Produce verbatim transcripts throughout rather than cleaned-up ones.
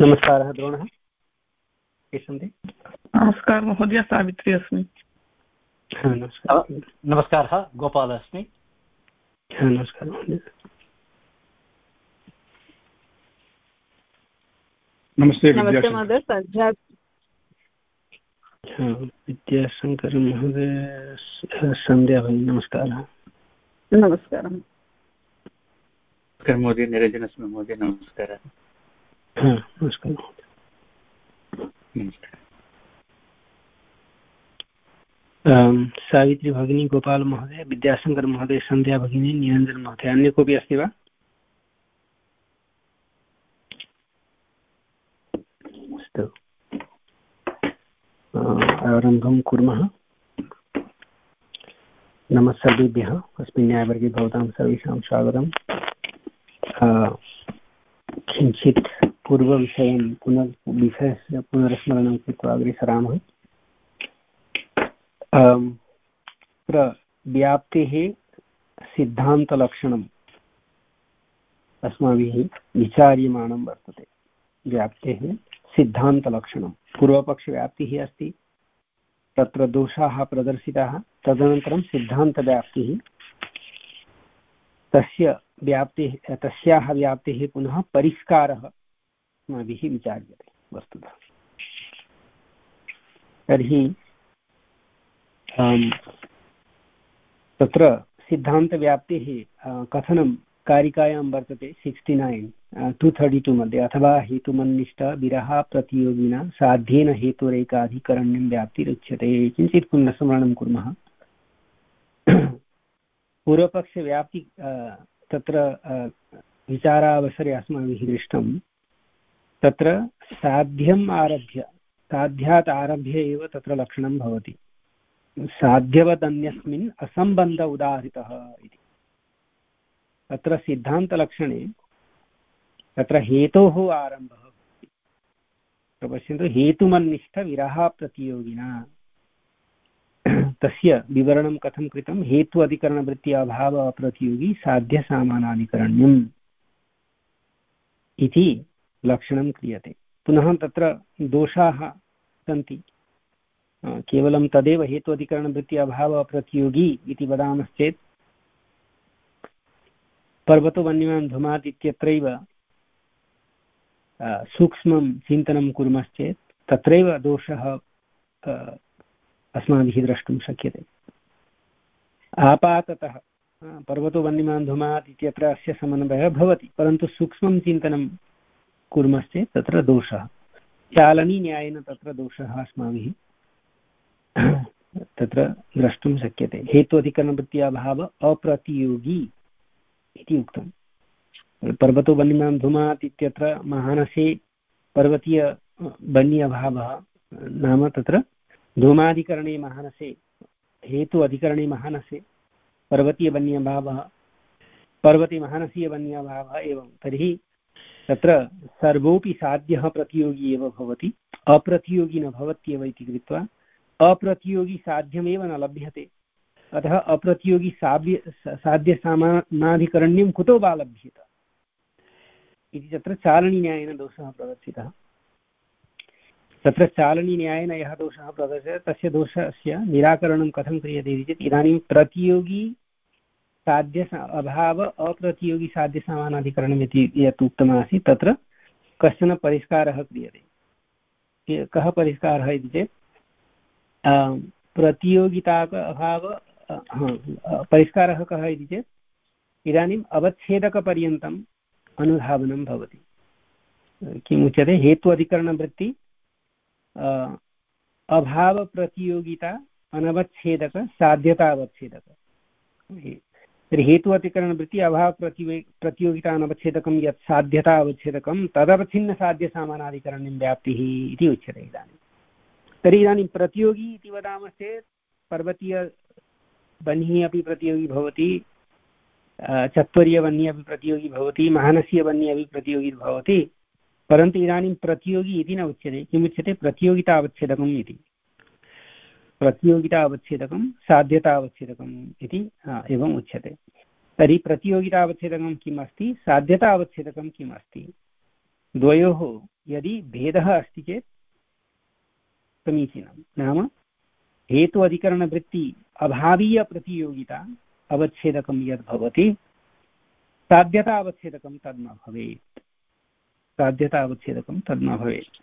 नमस्कारः द्रोणः के सन्ति? नमस्कारः महोदय, सावित्री अस्मि। नमस्कारः, गोपालः अस्मि। नमस्कारः महोदय। नमस्ते नमस्ते महोदय, सन्ध्या विद्याशंकर महोदय, सन्ध्या भगिनी नमस्कारः। नमस्कारः नमस्कारः महोदय, निरञ्जन अस्मि महोदय, नमस्कारः। नमस्कारः महोदय। सावित्री भगिनी, गोपाल महोदय, विद्याशंकर महोदय, सन्ध्या भगिनी, निरञ्जन महोदय, अन्य कोऽपि अस्ति वा? अस्तु, आरम्भं कुर्मः। नमः सर्वेभ्यः। अस्मिन् न्यायवर्गे भवतां सर्वेषां स्वागतम्। किञ्चित् पूर्वविषयं पुनर् विषयस्य पुनर्स्मरणं कृत्वा अग्रे सरामः। तत्र व्याप्तेः सिद्धान्तलक्षणम् अस्माभिः विचार्यमाणं वर्तते। व्याप्तेः सिद्धान्तलक्षणं पूर्वपक्षव्याप्तिः अस्ति, तत्र दोषाः प्रदर्शिताः, तदनन्तरं सिद्धान्तव्याप्तिः, तस्य व्याप्तिः तस्याः व्याप्तेः पुनः परिष्कारः अस्माभिः विचार्यते वस्तुतः। तर्हि तत्र सिद्धान्तव्याप्तेः कथनं कारिकायां वर्तते sixty nine to thirty two मध्ये, अथवा हेतुमन्निष्ठ विरह प्रतियोगिना साध्येन हेतुरेकाधिकरण्यं व्याप्तिरुच्यते। किञ्चित् पुनस्मरणं कुर्मः। पूर्वपक्षव्याप्ति तत्र विचारावसरे अस्माभिः दृष्टं, तत्र साध्यम् आरभ्य साध्यात् आरभ्य एव तत्र लक्षणं भवति। साध्यवदन्यस्मिन् असम्बन्ध उदाहृतः इति। तत्र सिद्धान्तलक्षणे तत्र हेतोः आरम्भः पश्यन्तु। हेतुमन्निष्ठविरहप्रतियोगिना, तस्य विवरणं कथं कृतं? हेतु अधिकरणवृत्ति अभाव अप्रतियोगी साध्यसामानाधिकरण्यम् इति लक्षणं क्रियते। पुनः तत्र दोषाः सन्ति। केवलं तदेव हेतु अधिकरणवृत्ति अभाव अप्रतियोगी इति वदामश्चेत्, पर्वतो वन्यमान् धूमात् इत्यत्रैव सूक्ष्मं चिन्तनं कुर्मश्चेत् तत्रैव दोषः अस्माभिः द्रष्टुं शक्यते। आपाततः पर्वतो वन्यमान् धूमात् इत्यत्र अस्य समन्वयः भवति, परन्तु सूक्ष्मं चिन्तनं कुर्मश्चेत् तत्र दोषः चालनीन्यायेन तत्र दोषः अस्माभिः तत्र द्रष्टुं शक्यते। हेतु अधिकरणवृत्ति अभाव अप्रतियोगी इति उक्तं। पर्वतो वन्यमान् धूमात् इत्यत्र महानसे पर्वतीय वन्य अभावः नाम तत्र धूमाधिकरणे महानसे, हेतु अधिकरणे महानसे पर्वतीय वन्य अभावः, पर्वते महानसीय वन्य अभावः एवं। तर्हि तत्र सर्वोऽपि साध्यः प्रतियोगी एव भवति, अप्रतियोगी न भवत्येव इति कृत्वा अप्रतियोगी साध्यमेव न लभ्यते। अतः अप्रतियोगी साध्य साध्यसामानाधिकरण्यं कुतो वा लभ्येत इति तत्र चालनीन्यायेन दोषः प्रदर्शितः। तत्र चालनीन्यायेन यः दोषः प्रदर्श्यते तस्य दोषस्य निराकरणं कथं क्रियते इति चेत्, इदानीं प्रतियोगी साध्य अभाव अप्रतियोगी साध्यसामानाधिकरणम् इति यत् उक्तमासीत्, तत्र कश्चन परिष्कारः क्रियते। कः परिष्कारः इति चेत्, प्रतियोगिता अभाव परिष्कारः कः इति चेत्, इदानीम् अवच्छेदकपर्यन्तम् अनुधावनं भवति। किम् उच्यते? हेतु अधिकरणवृत्ति अभावप्रतियोगिता अनवच्छेदक साध्यता अवच्छेदक। तर्हि हेतु अधिकरणवृत्ति अभावप्रति प्रतियोगिता अनवच्छेदकं यत् साध्यता अवच्छेदकं तदवच्छिन्नसाध्यसामानाधिकरण्यं व्याप्तिः इति उच्यते। इदानीं तर्हि इदानीं प्रतियोगी इति वदामश्चेत् पर्वतीयवह्निः अपि प्रतियोगी भवति, चत्वर्यवह्निः अपि प्रतियोगी भवति, महानसीयवह्निः अपि प्रतियोगी भवति, परन्तु इदानीं प्रतियोगी इति न उच्यते। किमुच्यते? प्रतियोगिता अवच्छेदकम् इति। प्रतियोगिता अवच्छेदकं साध्यता अवच्छेदकम् इति एवम् उच्यते। तर्हि प्रतियोगिता अवच्छेदकं किम् अस्ति, साध्यता अवच्छेदकं किम् अस्ति? द्वयोः यदि भेदः अस्ति चेत् समीचीनं। नाम हेतु अधिकरणवृत्ति अभावीयप्रतियोगिता अवच्छेदकं यद् भवति साध्यता अवच्छेदकं तद् न भवेत्, साध्यता अवच्छेदकं तद् न भवेत्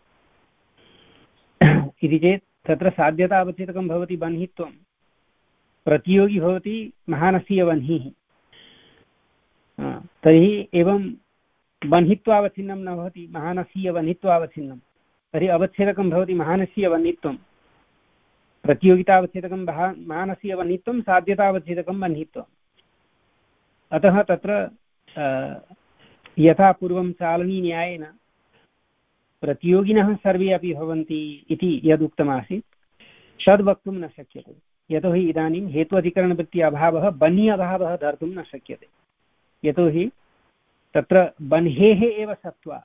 इति चेत् तत्र साध्यता अवच्छेदकं भवति बह्नित्वं, प्रतियोगी भवति महानसीयवह्निः। तर्हि एवं बह्नित्वावच्छिन्नं न भवति, महानसीयवह्नित्वावच्छिन्नं, तर्हि अवच्छेदकं भवति महानसीयवह्नित्वं, प्रतियोगितावच्छेदकं महानसीयवह्नित्वं, साध्यतावच्छेदकं बह्नित्वम्। अतः तत्र यथा पूर्वं चालनीन्यायेन प्रतियोगिनः सर्वे अपि भवन्ति इति यदुक्तमासीत् तद् वक्तुं न शक्यते, यतोहि इदानीं हेतु अधिकरणवृत्ति अभावः बन्हि अभावः धर्तुं न शक्यते, यतोहि तत्र बन्हेः एव सत्त्वात्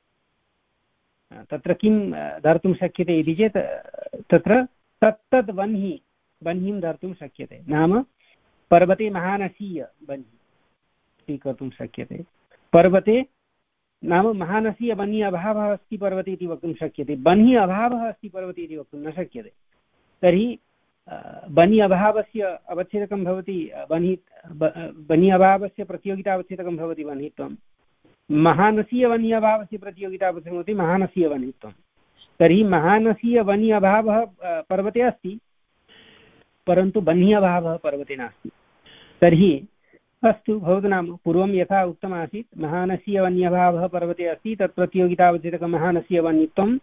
तत्र किं धर्तुं शक्यते इति चेत् तत्र तत्तद् बन्हि बह्निं धर्तुं शक्यते। नाम पर्वते महानसीय बन्हि स्वीकर्तुं शक्यते, पर्वते नाम महानसीय बन्हि अभावः अस्ति पर्वते इति वक्तुं शक्यते, बन्हि अभावः अस्ति पर्वते इति वक्तुं न शक्यते। तर्हि बन्हि अभावस्य अवच्छेदकं भवति बन्हि बन्हि अभावस्य प्रतियोगितावच्छेदकं भवति बह्नित्वं, महानसीयवन्हि अभावस्य प्रतियोगितावच्छेदकं भवति महानसीयवह्नित्वं। तर्हि महानसीयवन्हि अभावः पर्वते अस्ति परन्तु बन्हि अभावः पर्वते नास्ति। तर्हि अस्तु भवतु, नाम पूर्वं यथा उक्तमासीत् महानसीयवन्यभावः पर्वते अस्ति, तत् प्रतियोगितावच्छेदकं महानसीयवन्यत्वं,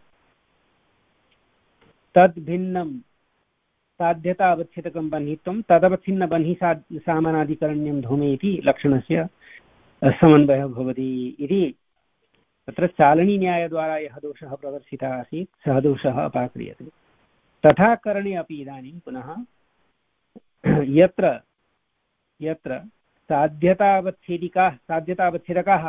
तद् भिन्नं साध्यतावच्छेदकं बह्नित्वं, तदवच्छिन्न बह्नि सा सामानाधिकरण्यं धूमे इति लक्षणस्य समन्वयः भवति इति तत्र चालनीन्यायद्वारा यः दोषः प्रदर्शितः आसीत् सः दोषः अपाक्रियते। तथा करणे अपि इदानीं पुनः यत्र यत्र साध्यतावच्छेदिकाः साध्यतावच्छेदकाः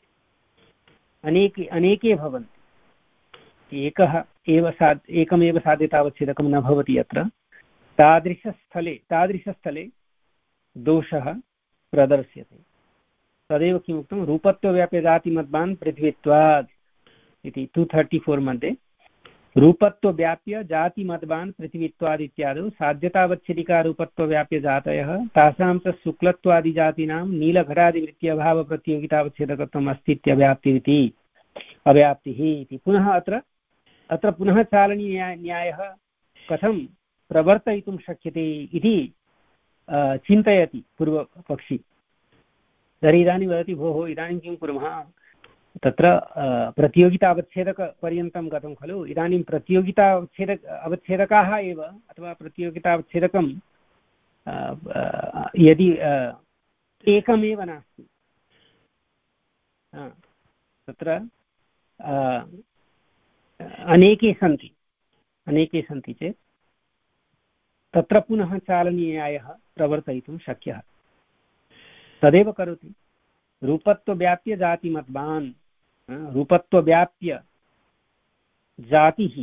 अनेके अनेके भवन्ति, एकः एव सा एकमेव साध्यतावच्छेदकं न भवति, यत्र तादृशस्थले तादृशस्थले दोषः प्रदर्श्यते। तदेव किमुक्तं, रूपत्वव्याप्यजातिमद्वान् पृथ्वीत्वात् इति टु थर्टि फोर् मध्ये रूपत्वव्याप्य जातिमद्वान् पृथ्वीत्वाद् इत्यादौ साध्यतावच्छेदिकारूपत्वव्याप्यजातयः तासां च शुक्लत्वादिजातीनां नीलघटादिवृत्त्यभावप्रतियोगितावच्छेदकत्वम् अस्तीत्यव्याप्तिरिति अव्याप्तिः इति। पुनः अत्र अत्र पुनः चालनीय न्यायः कथं प्रवर्तयितुं शक्यते इति चिन्तयति पूर्वपक्षी। तर्हि इदानीं वदति, भोः इदानीं किं कुर्मः, तत्र प्रतियोगिता अवच्छेदकपर्यन्तं गतं खलु, इदानीं प्रतियोगिता अवच्छेदक अवच्छेदकाः एव अथवा प्रतियोगिता अवच्छेदकं यदि एकमेव नास्ति, तत्र अनेके सन्ति अनेके सन्ति चेत् तत्र पुनः चालनीयायः प्रवर्तयितुं शक्यः। तदेव करोति, रूपत्वव्याप्य जातिमद्वान्, रूपत्वव्याप्य जातिः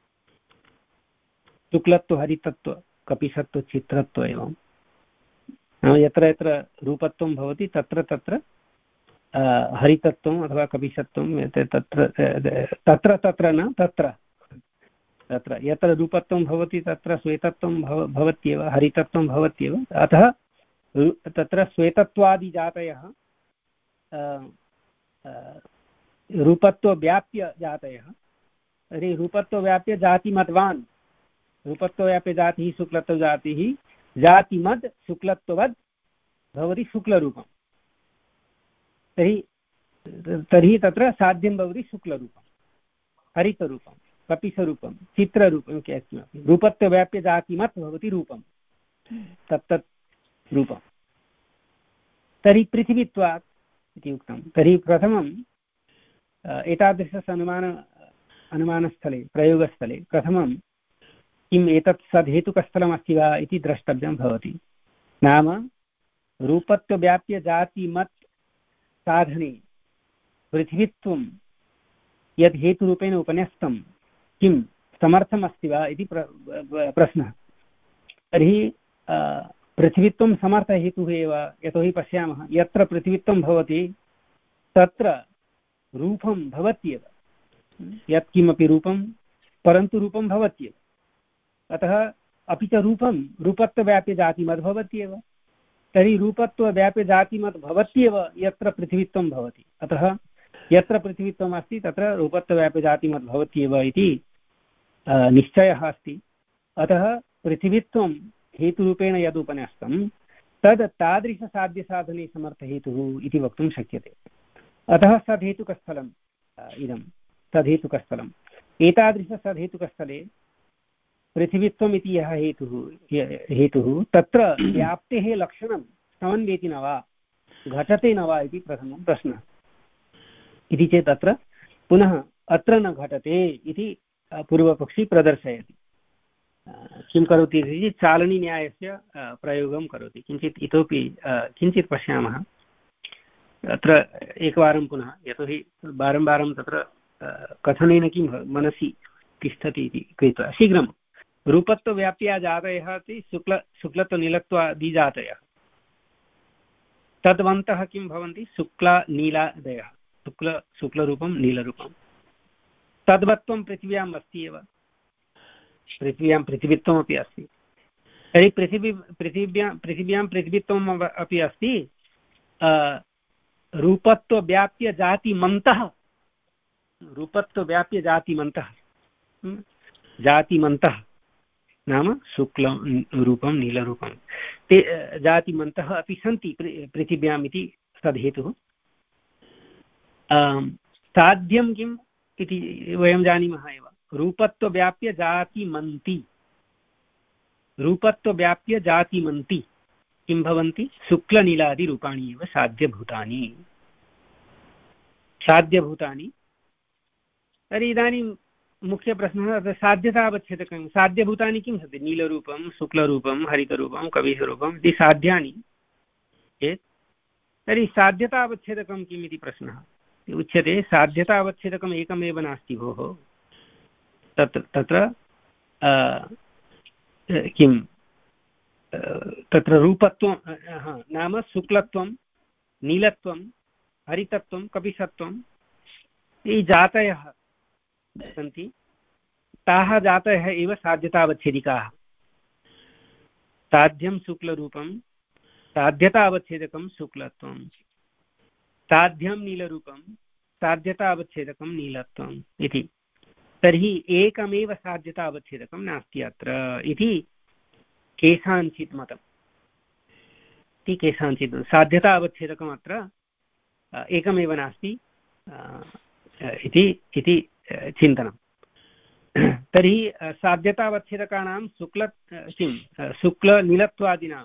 शुक्लत्व हरितत्व कपिसत्व चित्रत्व एवं यत्र यत्र रूपत्वं भवति तत्र तत्र हरितत्वम् अथवा कपिसत्वं तत्र तत्र तत्र न तत्र तत्र यत्र रूपत्वं भवति तत्र श्वेतत्वं भव भवत्येव हरितत्वं भवत्येव। अतः तत्र श्वेतत्वादिजातयः रूपत्वव्याप्य जातयः, तर्हि रूपत्वव्याप्य जातिमद्वान्, रूपत्वव्याप्यजातिः शुक्लत्वजातिः, जातिमद् शुक्लत्ववद् भवति शुक्लरूपं। तर्हि तर्हि तत्र साध्यं भवति शुक्लरूपं, हरितरूपं, कपिसरूपं, चित्ररूपं, किमपि रूपत्वव्याप्यजातिमत् भवति रूपं, तत्तत् रूपं। तर्हि पृथिवीत्वात् इति उक्तं। तर्हि प्रथमं एतादृशस्य अनुमान अनुमानस्थले प्रयोगस्थले प्रथमं किम् एतत् सद्हेतुकस्थलमस्ति वा इति द्रष्टव्यं भवति। नाम रूपत्वव्याप्यजातिमत् साधने पृथिवीत्वं यद् हेतुरूपेण उपन्यस्तं किं समर्थमस्ति वा इति प्रश्नः। तर्हि पृथिवीत्वं समर्थहेतुः एव, यतोहि पश्यामः यत्र पृथिवीत्वं भवति तत्र रूपं भवत्येव, यत्किमपि रूपं परन्तु रूपं भवत्येव। अतः अपि च रूपं रूपत्वव्याप्यजातिमद् भवत्येव। तर्हि रूपत्वव्याप्यजातिमद् भवत्येव यत्र पृथिवीत्वं भवति। अतः यत्र पृथिवीत्वम् अस्ति तत्र रूपत्वव्याप्यजातिमद् भवत्येव इति निश्चयः अस्ति। अतः पृथिवीत्वं हेतुरूपेण यदुपन्यस्तं तद् तादृशसाध्यसाधने समर्थहेतुः इति वक्तुं शक्यते। अतः सद्हेतुकस्थलम् इदं सद्हेतुकस्थलम्। एतादृशसद्हेतुकस्थले पृथिवीत्वम् इति यः हेतुः हेतुः तत्र व्याप्तेः लक्षणं समन्वेति न वा घटते न वा इति प्रथमं प्रश्नः। इति चेत् अत्र पुनः अत्र न घटते इति पूर्वपक्षी प्रदर्शयति। किं करोति इति चालनीन्यायस्य प्रयोगं करोति। किञ्चित् इतोपि किञ्चित् पश्यामः अत्र एकवारं पुनः, यतोहि वारं वारं तत्र कथनेन किं मनसि तिष्ठति इति कृत्वा शीघ्रं। रूपत्वव्याप्या जातयः इति शुक्ल शुक्लत्वनीलत्वादिजातयः तद्वन्तः किं भवन्ति शुक्लनीलादयः। शुक्ल शुक्लरूपं नीलरूपं तद्वत्वं पृथिव्याम् अस्ति एव। पृथिव्यां पृथिवीत्वमपि अस्ति। तर्हि पृथिवी पृथिव्यां पृथिव्यां पृथिवीत्वम् अपि अस्ति। रूपत्वव्याप्यजातिमन्तः रूपत्वव्याप्यजातिमन्तः जातिमन्तः नाम शुक्लं रूपं नीलरूपं ते जातिमन्तः अपि सन्ति पृथिव्याम् इति तद्हेतुः। साध्यं किम् इति वयं जानीमः एव। रूपत्वव्याप्य जातिमन्ति रूपत्वव्याप्य जातिमन्ति किं भवन्ति शुक्लनीलादिरूपाणि एव साध्यभूतानि साध्यभूतानि। तर्हि इदानीं मुख्यप्रश्नः साध्यतावच्छेदकं साध्यभूतानि किं सन्ति? नीलरूपं शुक्लरूपं हरितरूपं कविरूपम् इति साध्यानि चेत् तर्हि साध्यतावच्छेदकं किम् इति प्रश्नः उच्यते। साध्यतावच्छेदकम् एकमेव नास्ति भोः। तत्र तत्र किं तत्र रूपत्वं नाम शुक्लत्वं नीलत्वं हरितत्वं कपिसत्वं ये जातयः सन्ति ताः जातयः एव साध्यतावच्छेदिकाः। साध्यं शुक्लरूपं साध्यतावच्छेदकं शुक्लत्वं साध्यं नीलरूपं साध्यतावच्छेदकं नीलत्वम् इति। तर्हि एकमेव साध्यतावच्छेदकं नास्ति अत्र इति केषाञ्चित् मतम् इति केषाञ्चित् साध्यतावच्छेदकम् अत्र एकमेव नास्ति इति इति चिन्तनं। तर्हि साध्यतावच्छेदकानां शुक्ल किं शुक्लनीलत्वादीनां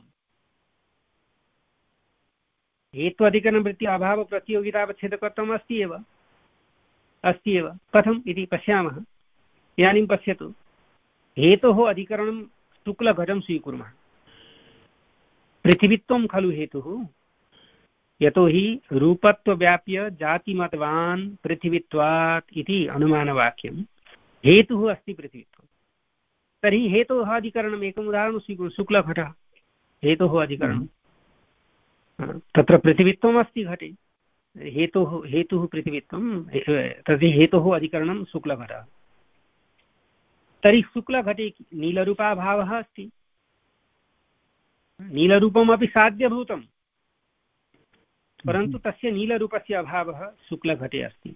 हेत्वाधिकरणवृत्ति अभावप्रतियोगितावच्छेदकत्वम् अस्ति एव अस्ति एव। कथम् इति पश्यामः। इदानीं पश्यतु, हेतोः अधिकरणं शुक्लघटं स्वीकुर्मः। पृथिवीत्वं खलु हेतुः। यतोहि रूपत्वव्याप्य जातिमतवान् पृथिवीत्वात् इति अनुमानवाक्यं हेतुः अस्ति पृथिवीत्वं। तर्हि हेतोः अधिकरणम् एकम् उदाहरणं स्वीकुर्मः। शुक्लघटः हेतोः अधिकरणं तत्र पृथिवीत्वम् अस्ति घटे। हेतुः हेतुः पृथिवीत्वं तर्हि हेतोः अधिकरणं शुक्लघटः। तर्हि शुक्लघटे नीलरूपाभावः अस्ति। नीलरूपमपि साध्यभूतं परन्तु तस्य नीलरूपस्य अभावः शुक्लघटे अस्ति।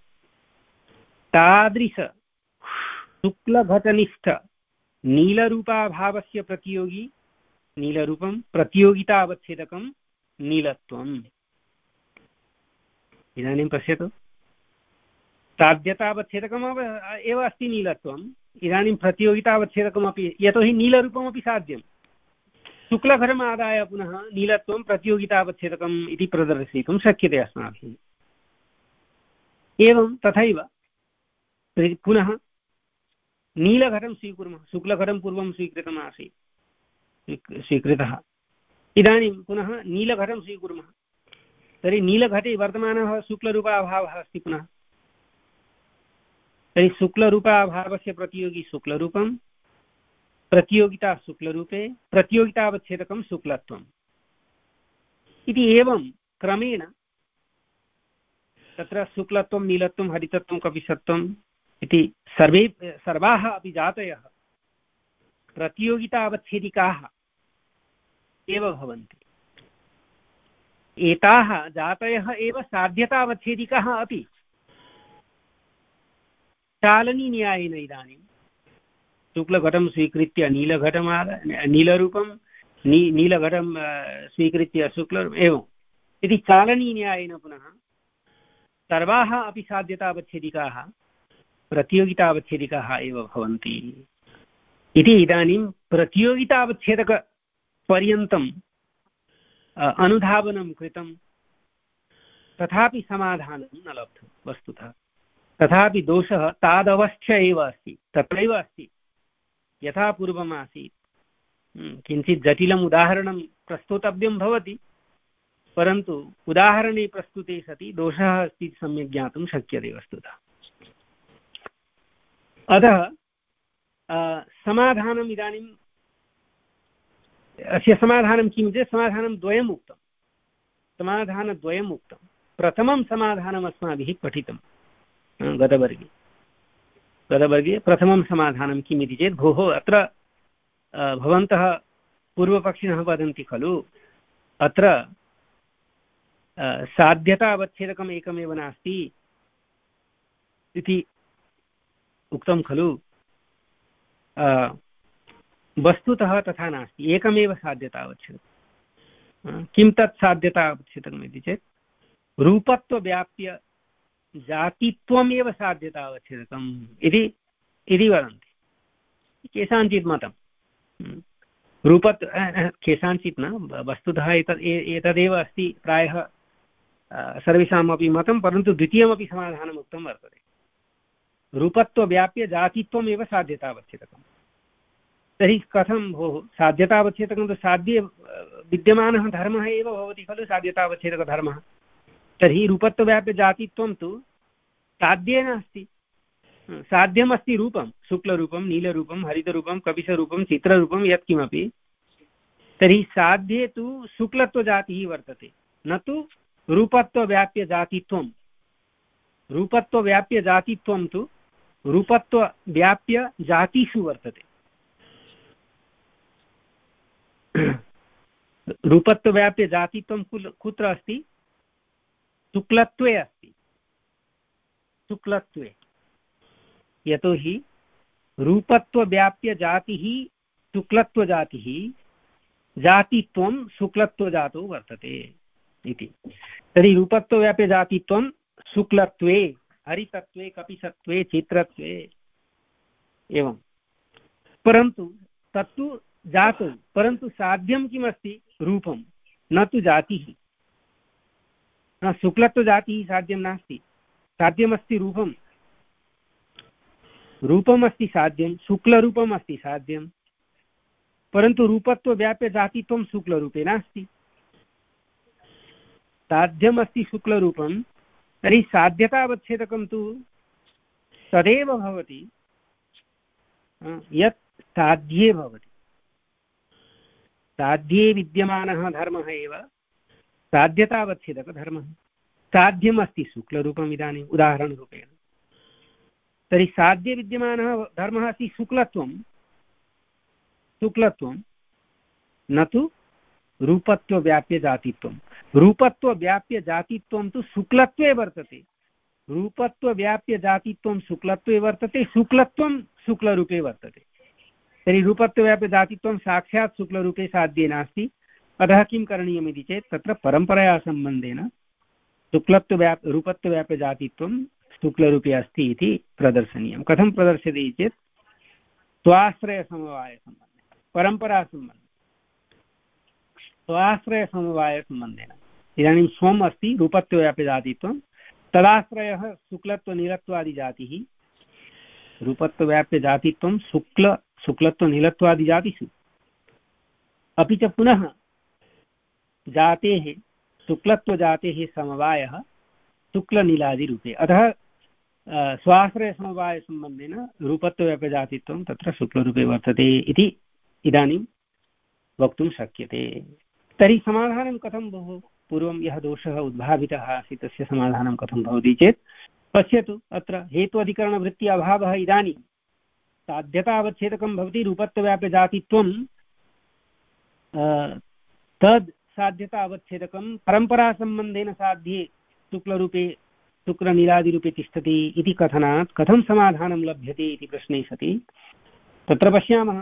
तादृश शुक्लघटनिष्ठ नीलरूपाभावस्य प्रतियोगी नीलरूपं प्रतियोगितावच्छेदकं नीलत्वम्। इदानीं पश्यतु, साध्यतावच्छेदकम् एव अस्ति नीलत्वम्। इदानीं प्रतियोगितावच्छेदकमपि, यतोहि नीलरूपमपि साध्यं। शुक्लघटम् आदाय पुनः नीलत्वं प्रतियोगितावच्छेदकम् इति प्रदर्शयितुं शक्यते अस्माभिः। एवं तथैव पुनः नीलघटं स्वीकुर्मः। शुक्लघटं पूर्वं स्वीकृतम् आसीत् स्वीकृतः। इदानीं पुनः नीलघटं स्वीकुर्मः। तर्हि नीलघटे वर्तमानः शुक्लरूपाभावः अस्ति पुनः। तर्हि शुक्लरूपाभावस्य प्रतियोगी शुक्लरूपं प्रतियोगिता शुक्लरूपे प्रतियोगितावच्छेदकं शुक्लत्वम् इति। एवं क्रमेण तत्र शुक्लत्वं नीलत्वं हरितत्वं कपिसत्वं इति सर्वे सर्वाः अपि जातयः प्रतियोगितावच्छेदिकाः एव भवन्ति। एताः जातयः एव साध्यतावच्छेदिकाः अपि। चालनीन्यायेन इदानीं शुक्लघटं स्वीकृत्य नीलघटम् नीलरूपं नी नीलघटं स्वीकृत्य शुक्ल एवम् इति चालनीन्यायेन पुनः सर्वाः अपि साध्यतावच्छेदिकाः प्रतियोगितावच्छेदिकाः एव भवन्ति इति इदानीं प्रतियोगितावच्छेदकपर्यन्तम् अनुधावनं कृतं, तथापि समाधानं न लब्धं वस्तुतः। तथापि दोषः तादवस्थ एव अस्ति, तत्रैव अस्ति यथा पूर्वमासीत्। किञ्चित् जटिलम् उदाहरणं प्रस्तुतव्यं भवति, परन्तु उदाहरणे प्रस्तुते सति दोषः अस्ति सम्यक् ज्ञातुं शक्यते वस्तुतः। अतः समाधानम् इदानीम् अस्य समाधानं किं चेत् समाधानं द्वयम् उक्तं, समाधानद्वयम् उक्तं। प्रथमं समाधानम् अस्माभिः पठितं गतवर्गे गतवर्गे प्रथमं समाधानं किम् इति चेत् भोः अत्र भवन्तः पूर्वपक्षिणः वदन्ति खलु अत्र साध्यतावच्छेदकम् एकमेव नास्ति इति उक्तं खलु। वस्तुतः तथा नास्ति, एकमेव साध्यतावच्छेदकं। किं तत् साध्यतावच्छेदकम् इति चेत् रूपत्वव्याप्य जातित्वमेव साध्यतावच्छेदकम् इति इति वदन्ति केषाञ्चित् मतं। रूपत् केषाञ्चित् न, वस्तुतः एतद् एतदेव अस्ति प्रायः सर्वेषामपि मतं, परन्तु द्वितीयमपि समाधानम् उक्तं वर्तते। रूपत्वव्याप्य जातित्वमेव साध्यतावच्छेदकम्। तर्हि कथं भोः साध्यतावच्छेदकं तु साध्ये विद्यमानः धर्मः एव भवति खलु साध्यतावच्छेदकधर्मः। तर्हि रूपत्वव्याप्य जातित्वं तु साध्ये नास्ति। साध्यमस्ति रूपं, शुक्लरूपं नीलरूपं हरितरूपं कपिशरूपं चित्ररूपं यत्किमपि। तर्हि साध्ये तु शुक्लत्वजातिः वर्तते, न तु रूपत्वव्याप्यजातित्वं। रूपत्वव्याप्यजातित्वं तु रूपत्वव्याप्यजातिषु वर्तते। रूपत्वव्याप्यजातित्वं कुत्र अस्ति? शुक्लत्वे अस्ति, शुक्लत्वे। यतोहि रूपत्वव्याप्यजातिः शुक्लत्वजातिः, जातित्वं शुक्लत्वजातौ वर्तते इति। तर्हि रूपत्वव्याप्यजातित्वं शुक्लत्वे हरितत्वे कपिशत्वे चित्रत्वे एवं। परन्तु तत्तु जातौ, परन्तु साध्यं किमस्ति? रूपं, न तु जातिः। शुक्लत्वजातिः साध्यं नास्ति, साध्यमस्ति रूपं। रूपमस्ति साध्यं, शुक्लरूपम् अस्ति साध्यं, परन्तु रूपत्वव्याप्यजातित्वं शुक्लरूपे नास्ति। साध्यमस्ति शुक्लरूपं, तर्हि साध्यतावच्छेदकं तु तदेव भवति यत् साध्ये भवति। साध्ये विद्यमानः धर्मः एव साध्यतावच्छेदकधर्मः। साध्यमस्ति शुक्लरूपम् इदानीम् उदाहरणरूपेण। तर्हि साध्ये विद्यमानः धर्मः अस्ति शुक्लत्वं, शुक्लत्वं न तु रूपत्वव्याप्यजातित्वं। रूपत्वव्याप्यजातित्वं तु शुक्लत्वे वर्तते, रूपत्वव्याप्यजातित्वं शुक्लत्वे वर्तते, शुक्लत्वं शुक्लरूपे वर्तते। तर्हि रूपत्वव्याप्यजातित्वं साक्षात् शुक्लरूपे साध्ये नास्ति। अतः किं करणीयम् इति चेत् तत्र परम्परया सम्बन्धेन शुक्लत्वव्याप् रूपत्वव्याप्यजातित्वं शुक्लरूपे अस्ति इति प्रदर्शनीयं। कथं प्रदर्श्यते चेत् स्वाश्रयसमवायसम्बन्धेन, परम्परासम्बन्धेन, स्वाश्रयसमवायसम्बन्धेन। इदानीं स्वम् अस्ति रूपत्वव्याप्यजातित्वं, तदाश्रयः शुक्लत्वनीलत्वादिजातिः। रूपत्वव्याप्यजातित्वं शुक्ल शुक्लत्वनीलत्वादिजातिषु। अपि च पुनः जातेः शुक्लत्वजातेः समवायः शुक्लनीलादिरूपे। अतः स्वाश्रयसमवायसम्बन्धेन रूपत्वव्याप्यजातित्वं तत्र शुक्लरूपे वर्तते इति इदानीं वक्तुं शक्यते। तर्हि समाधानं कथं भोः? पूर्वं यः दोषः उद्भावितः आसीत् तस्य समाधानं कथं भवति चेत् पश्यतु अत्र हेतु अधिकरणवृत्ति अभावः इदानीं साध्यतावच्छेदकं भवति रूपत्वव्याप्यजातित्वं तद् साध्यतावच्छेदकं परम्परासम्बन्धेन साध्ये शुक्लरूपे शुक्रनीलादिरूपे तिष्ठति इति कथनात् कथं समाधानं लभ्यते इति प्रश्ने सति तत्र पश्यामः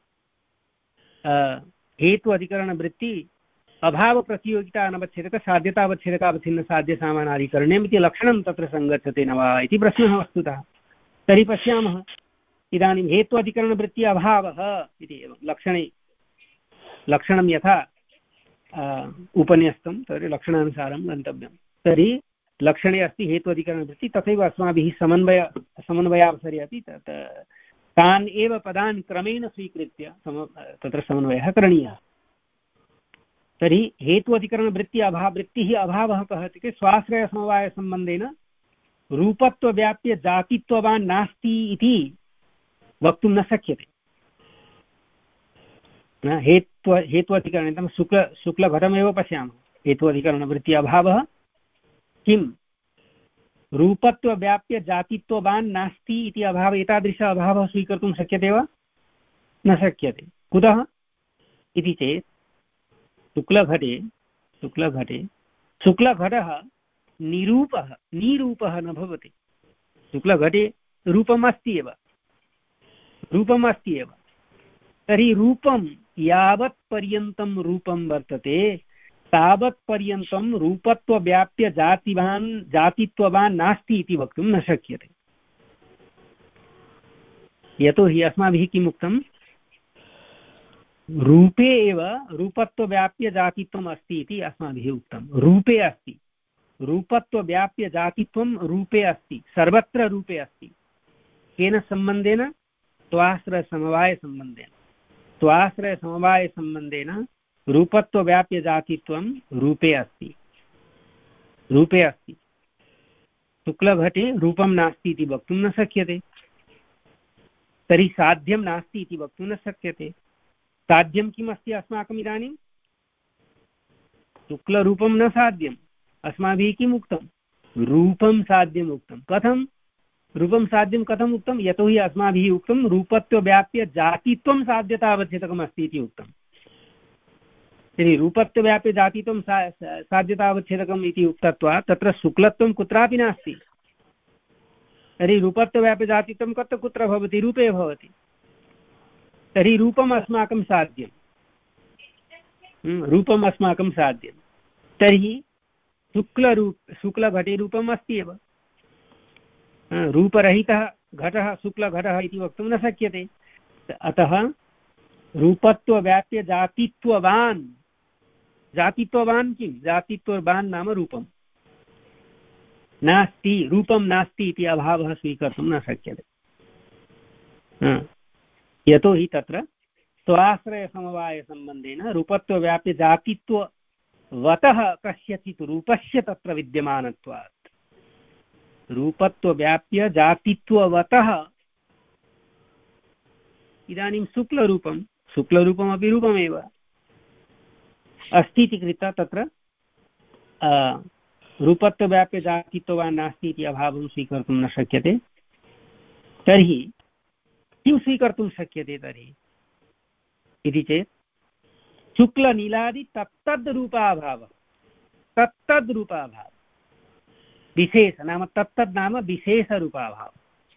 हेतु अधिकरणवृत्ति अभावप्रतियोगिता अनवच्छेदक साध्यतावच्छेदकावच्छिन्नसाध्यसामानाधिकरण्यम् इति लक्षणं तत्र सङ्गच्छते न वा इति प्रश्नः वस्तुतः। तर्हि पश्यामः इदानीं हेतु अधिकरणवृत्ति अभावः इति एवं लक्षणे लक्षणं यथा उपन्यस्तं तर्हि लक्षणानुसारं गन्तव्यं। तर्हि लक्षणे अस्ति हेतु अधिकरणवृत्ति तथैव अस्माभिः समन्वय समन्वयावसरे अपि तत् तान् एव पदान् क्रमेण स्वीकृत्य सम तत्र समन्वयः करणीयः। तर्हि हेतु अधिकरणवृत्ति अभाववृत्तिः अभावः कः इत्युक्ते स्वाश्रयसमवायसम्बन्धेन रूपत्वव्याप्य जातित्ववान् नास्ति इति वक्तुं न शक्यते। हेत्व हेतु अधिकरणं शुक्ल शुक्लघटमेव पश्यामः हेतु अधिकरणवृत्ति अभावः किं रूपत्वव्याप्य जातित्ववान् नास्ति इति अभावः एतादृश अभावः स्वीकर्तुं शक्यते वा न शक्यते। कुतः इति चेत् शुक्लघटे शुक्लघटे शुक्लघटः निरूपः निरूपः न भवति। शुक्लघटे रूपम् अस्ति एव रूपम् अस्ति एव तर्हि रूपं यावत् पर्यन्तं रूपं वर्तते तावत् पर्यन्तं रूपत्वव्याप्य जातिवान् जातित्ववान् नास्ति इति वक्तुं न शक्यते। यतोहि अस्माभिः किम् उक्तं रूपे एव रूपत्वव्याप्य जातित्वम् अस्ति इति अस्माभिः उक्तं। रूपे अस्ति रूपत्वव्याप्य जातित्वं रूपे अस्ति सर्वत्र रूपे अस्ति। केन सम्बन्धेन स्वाश्रयसमवायसम्बन्धेन स्वाश्रयसमवायसम्बन्धेन रूपत्वव्याप्य जातित्वं रूपे अस्ति रूपे अस्ति। शुक्लघटे रूपं नास्ति इति वक्तुं न शक्यते। तर्हि साध्यं नास्ति इति वक्तुं न शक्यते। साध्यं किम् अस्ति अस्माकम् इदानीं शुक्लरूपं न साध्यम्। अस्माभिः किम् उक्तं रूपं साध्यम् उक्तं। कथं रूपं साध्यं कथम् उक्तं यतोहि अस्माभिः उक्तं रूपत्वव्याप्य जातित्वं साध्यतावच्छेदकम् अस्ति इति उक्तं। तर्हि रूपत्वव्याप्य जातित्वं सा साध्यतावच्छेदकम् इति उक्तत्वात् तत्र शुक्लत्वं कुत्रापि नास्ति। तर्हि रूपत्वव्याप्य जातित्वं कुत्र कुत्र भवति रूपे भवति। तर्हि रूपम् अस्माकं साध्यं रूपम् अस्माकं साध्यं। तर्हि शुक्लरूप शुक्लघटे रूपम् अस्ति एव रूपरहितः घटः शुक्लघटः इति वक्तुं न शक्यते। अतः रूपत्वव्याप्य जातित्ववान् जातित्ववान् किं जातित्ववान् नाम रूपं नास्ति रूपं नास्ति इति अभावः स्वीकर्तुं न शक्यते। यतोहि तत्र स्वाश्रयसमवायसम्बन्धेन रूपत्वव्याप्य जातित्ववतः कस्यचित् रूपस्य तत्र विद्यमानत्वात् रूपत्वव्याप्य जातित्ववतः इदानीं शुक्लरूपं शुक्लरूपमपि रूपमेव अस्ति इति कृत्वा तत्र रूपत्वव्याप्य जातित्ववान् नास्ति इति अभावं स्वीकर्तुं न शक्यते। तर्हि किं स्वीकर्तुं शक्यते तर्हि इति चेत् शुक्लनीलादि तत्तद्रूपाभावः तत्तद्रूपाभावः विशेष नाम तत्तद् नाम विशेषरूपाभावः।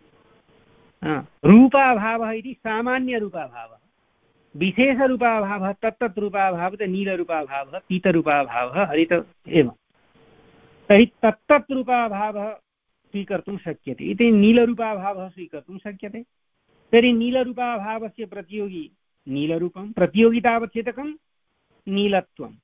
रूपाभावः इति सामान्यरूपाभावः विशेषरूपाभावः तत्तत् रूपाभावः नीलरूपाभावः पीतरूपाभावः हरित एवं। तर्हि तत्तत् रूपाभावः स्वीकर्तुं शक्यते इति नीलरूपाभावः स्वीकर्तुं शक्यते। तर्हि नीलरूपाभावस्य प्रतियोगी नीलरूपं प्रतियोगितावच्छेदकं नीलत्वम्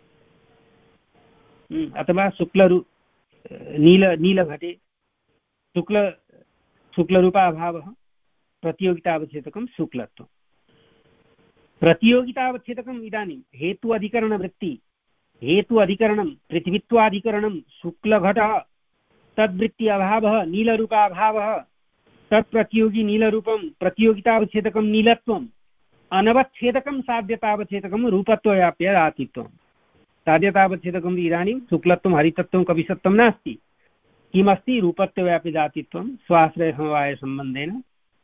अथवा शुक्लरू नील नीलघटे शुक्ल शुक्लरूपाभावः प्रतियोगितावच्छेदकं शुक्लत्वं। प्रतियोगितावच्छेदकम् इदानीं हेतु अधिकरणवृत्ति हेतु अधिकरणं पृथिवीत्वाधिकरणं शुक्लघटः तद्वृत्ति अभावः नीलरूपाभावः तत्प्रतियोगी नीलरूपं प्रतियोगितावच्छेदकं नीलत्वम् अनवच्छेदकं साध्यतावच्छेदकं रूपत्वव्याप्य जातित्वं। साध्यतावच्छेदकम् इदानीं शुक्लत्वं हरितत्वं कपिशत्वं नास्ति किमस्ति रूपत्वव्यापिजातित्वं स्वाश्रयसमवायसम्बन्धेन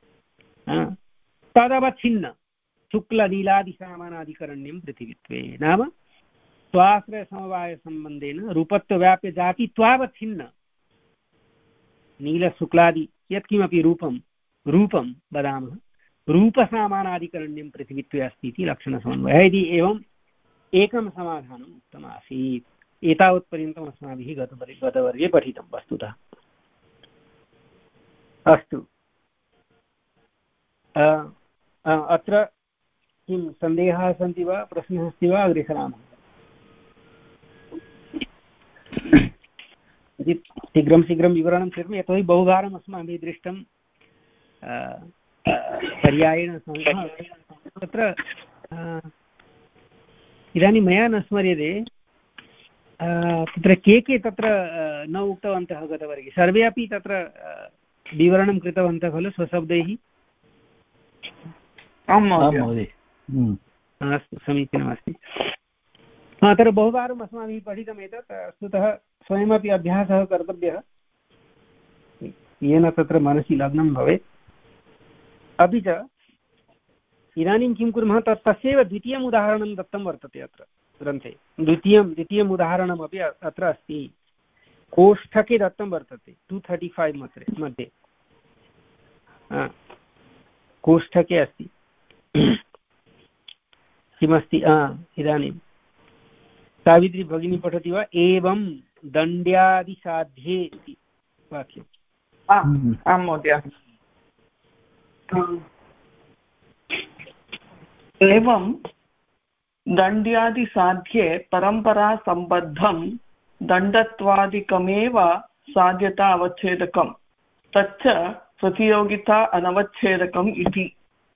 तदवच्छिन्न शुक्लनीलादिसामानाधिकरण्यं पृथिवीत्वे। नाम स्वाश्रयसमवायसम्बन्धेन रूपत्वव्याप्यजातित्वावच्छिन्न नीलशुक्लादि यत्किमपि रूपं रूपं वदामः रूपसामानाधिकरण्यं पृथिवीत्वे अस्ति इति लक्षणसमन्वयः। यदि एवम् एकं समाधानम् उक्तमासीत्। एतावत्पर्यन्तम् अस्माभिः गतवर्गे गतवर्गे पठितं वस्तुतः। अस्तु, अत्र किं सन्देहाः सन्ति वा, प्रश्नः अस्ति वा? अग्रे सरामः। शीघ्रं शीघ्रं विवरणं कृतं, यतोहि बहुवारम् अस्माभिः दृष्टं पर्यायेण तत्र। इदानीं मया न स्मर्यते तत्र के के तत्र न उक्तवन्तः गतवर्गे। सर्वे अपि तत्र विवरणं कृतवन्तः खलु स्वशब्दैः? अस्तु, समीचीनमस्ति। तत्र बहुवारम् अस्माभिः पठितम् एतत्। वस्तुतः स्वयमपि अभ्यासः कर्तव्यः येन तत्र मनसि लग्नं भवेत्। अपि च इदानीं किं कुर्मः, तत् तस्यैव द्वितीयम् उदाहरणं दत्तं वर्तते अत्र ग्रन्थे। द्वितीयं द्वितीयम् उदाहरणमपि अत्र अस्ति, कोष्ठके दत्तं वर्तते टु थर्टि फैव् मध्ये मध्ये कोष्ठके अस्ति। किमस्ति इदानीं सावित्री भगिनी पठति वा? एवं दण्ड्यादिसाध्ये इति वाक्यम्। आं महोदय। एवं दण्ड्यादिसाध्ये परम्परासम्बद्धं दण्डत्वादिकमेव साध्यता अवच्छेदकं, तच्च प्रतियोगिता अनवच्छेदकम् इति।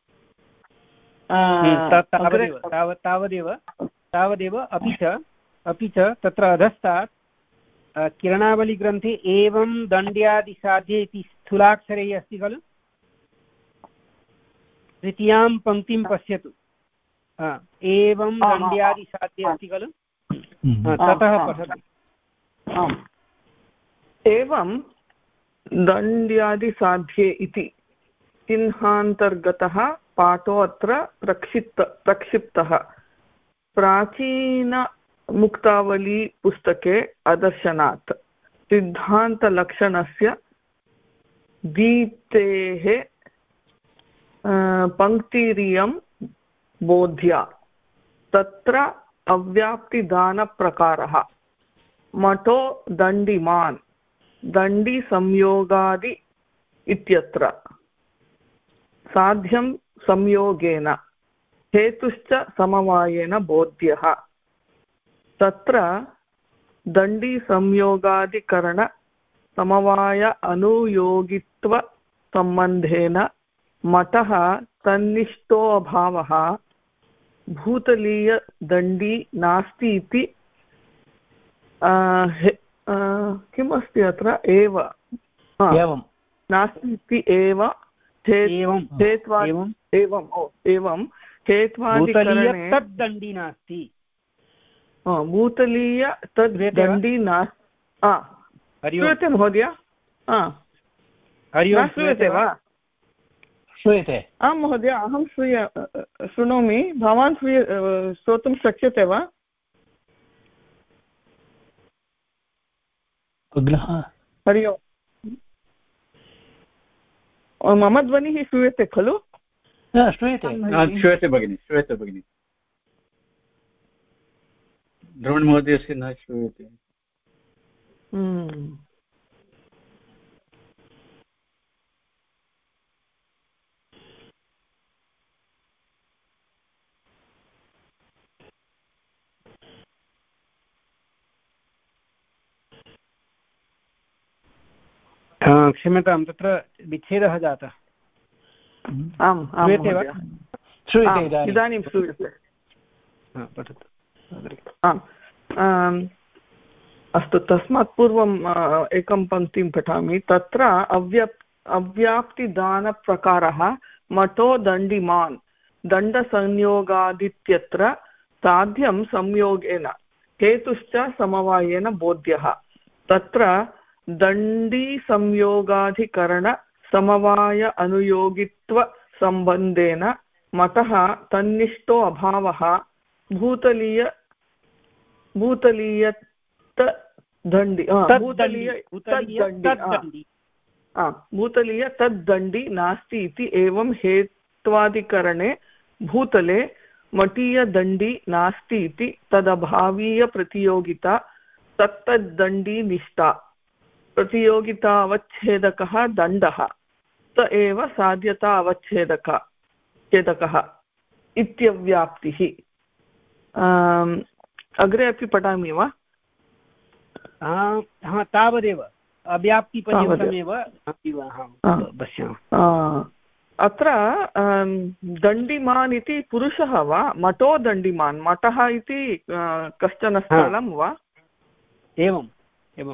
तावदेव तावदेव तावदेव अपि च अपि च तत्र अधस्तात् किरणावलिग्रन्थे एवं दण्ड्यादिसाध्ये इति स्थूलाक्षरैः अस्ति खलु। तृतीयां पङ्क्तिं पश्यतु। एवं दण्ड्यादिसाध्ये अस्ति खलु, ततः पठतु। एवं दण्ड्यादिसाध्ये इति चिह्नान्तर्गतः पाठो अत्र प्रक्षिप्त प्रक्षिप्तः प्राचीनमुक्तावली पुस्तके अदर्शनात् सिद्धान्तलक्षणस्य दीप्तेः पङ्क्तिरियं बोध्या। तत्र अव्याप्तिदानप्रकारः मठो दण्डिमान् दण्डिसंयोगादि इत्यत्र साध्यं संयोगेन हेतुश्च समवायेन बोध्यः। तत्र दण्डिसंयोगादिकरण समवाय अनुयोगित्व सम्बन्धेन मठः तन्निष्ठो अभावः भूतलीयदण्डी नास्ति इति किम् अस्ति अत्र? एव नास्ति इति एव एवं एवं हेत्वादिकरणे तद्दण्डी नास्ति, भूतलीय तद्दण्डी नास्ति। श्रूयते महोदय? श्रूयते वा? श्रूयते। आं महोदय, अहं श्रूय शृणोमि। भवान् श्रूय श्रोतुं शक्यते वा? हरि ओम्। मम ध्वनिः श्रूयते खलु? श्रूयते श्रूयते भगिनि, श्रूयते भगिनि। द्रोणमहोदयस्य न श्रूयते। क्षम्यतां, तत्र विच्छेदः जातः। आम्, श्रूयते वा? श्रूयते, इदानीं श्रूयते। पठतु। आम्, अस्तु। तस्मात् पूर्वम् एकं पङ्क्तिं पठामि। तत्र अव्याप् अव्याप्तिदानप्रकारः मठो दण्डिमान् दण्डसंयोगादित्यत्र साध्यं संयोगेन हेतुश्च समवायेन बोध्यः। तत्र दण्डीसंयोगाधिकरणसमवाय अनुयोगित्वसम्बन्धेन मतः तन्निष्ठो अभावः भूतलीय भूतलीयतदण्डि भूतलीय तद्दण्डि भूतलीय तद्दण्डि नास्ति इति एवं हेत्वादिकरणे भूतले मटीयदण्डी नास्ति इति तदभावीयप्रतियोगिता तत्तद्दण्डी निष्ठा प्रतियोगिता अवच्छेदकः दण्डः स एव साध्यता अवच्छेदक छेदकः इत्यव्याप्तिः। अग्रे अपि पठामि वा? हा तावदेव अव्याप्तिपर्यन्तमेव पश्यामः। अत्र दण्डिमान् इति पुरुषः वा मठो दण्डिमान् मठः इति कश्चन स्थलं वा? एवम् एवं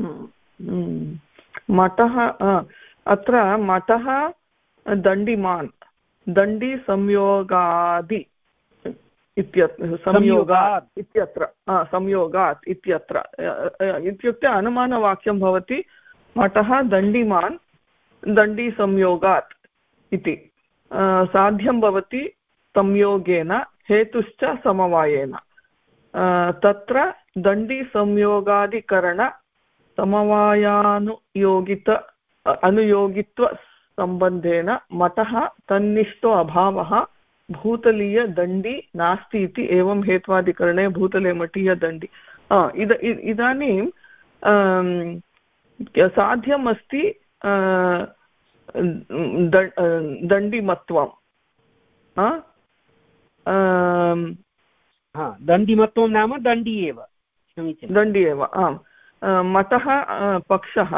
मठः अत्र मठः दण्डिमान् दण्डी संयोगादि इत्यत्र संयोगात् इत्यत्र संयोगात् इत्यत्र इत्युक्ते अनुमानवाक्यं भवति मठः दण्डिमान् दण्डी संयोगात् इति साध्यं भवति संयोगेन हेतुश्च समवायेन। तत्र दण्डी संयोगादिकरण समवायानुयोगित अनुयोगित्वसम्बन्धेन मतः तन्निष्ठो अभावः भूतलीयदण्डी नास्ति इति एवं हेत्वादिकरणे भूतले मटीयदण्डी। इद इदानीं साध्यम् अस्ति दण्डिमत्वं दण्डिमत्वं नाम दण्डी एव दण्डी एव आम्। मतः पक्षः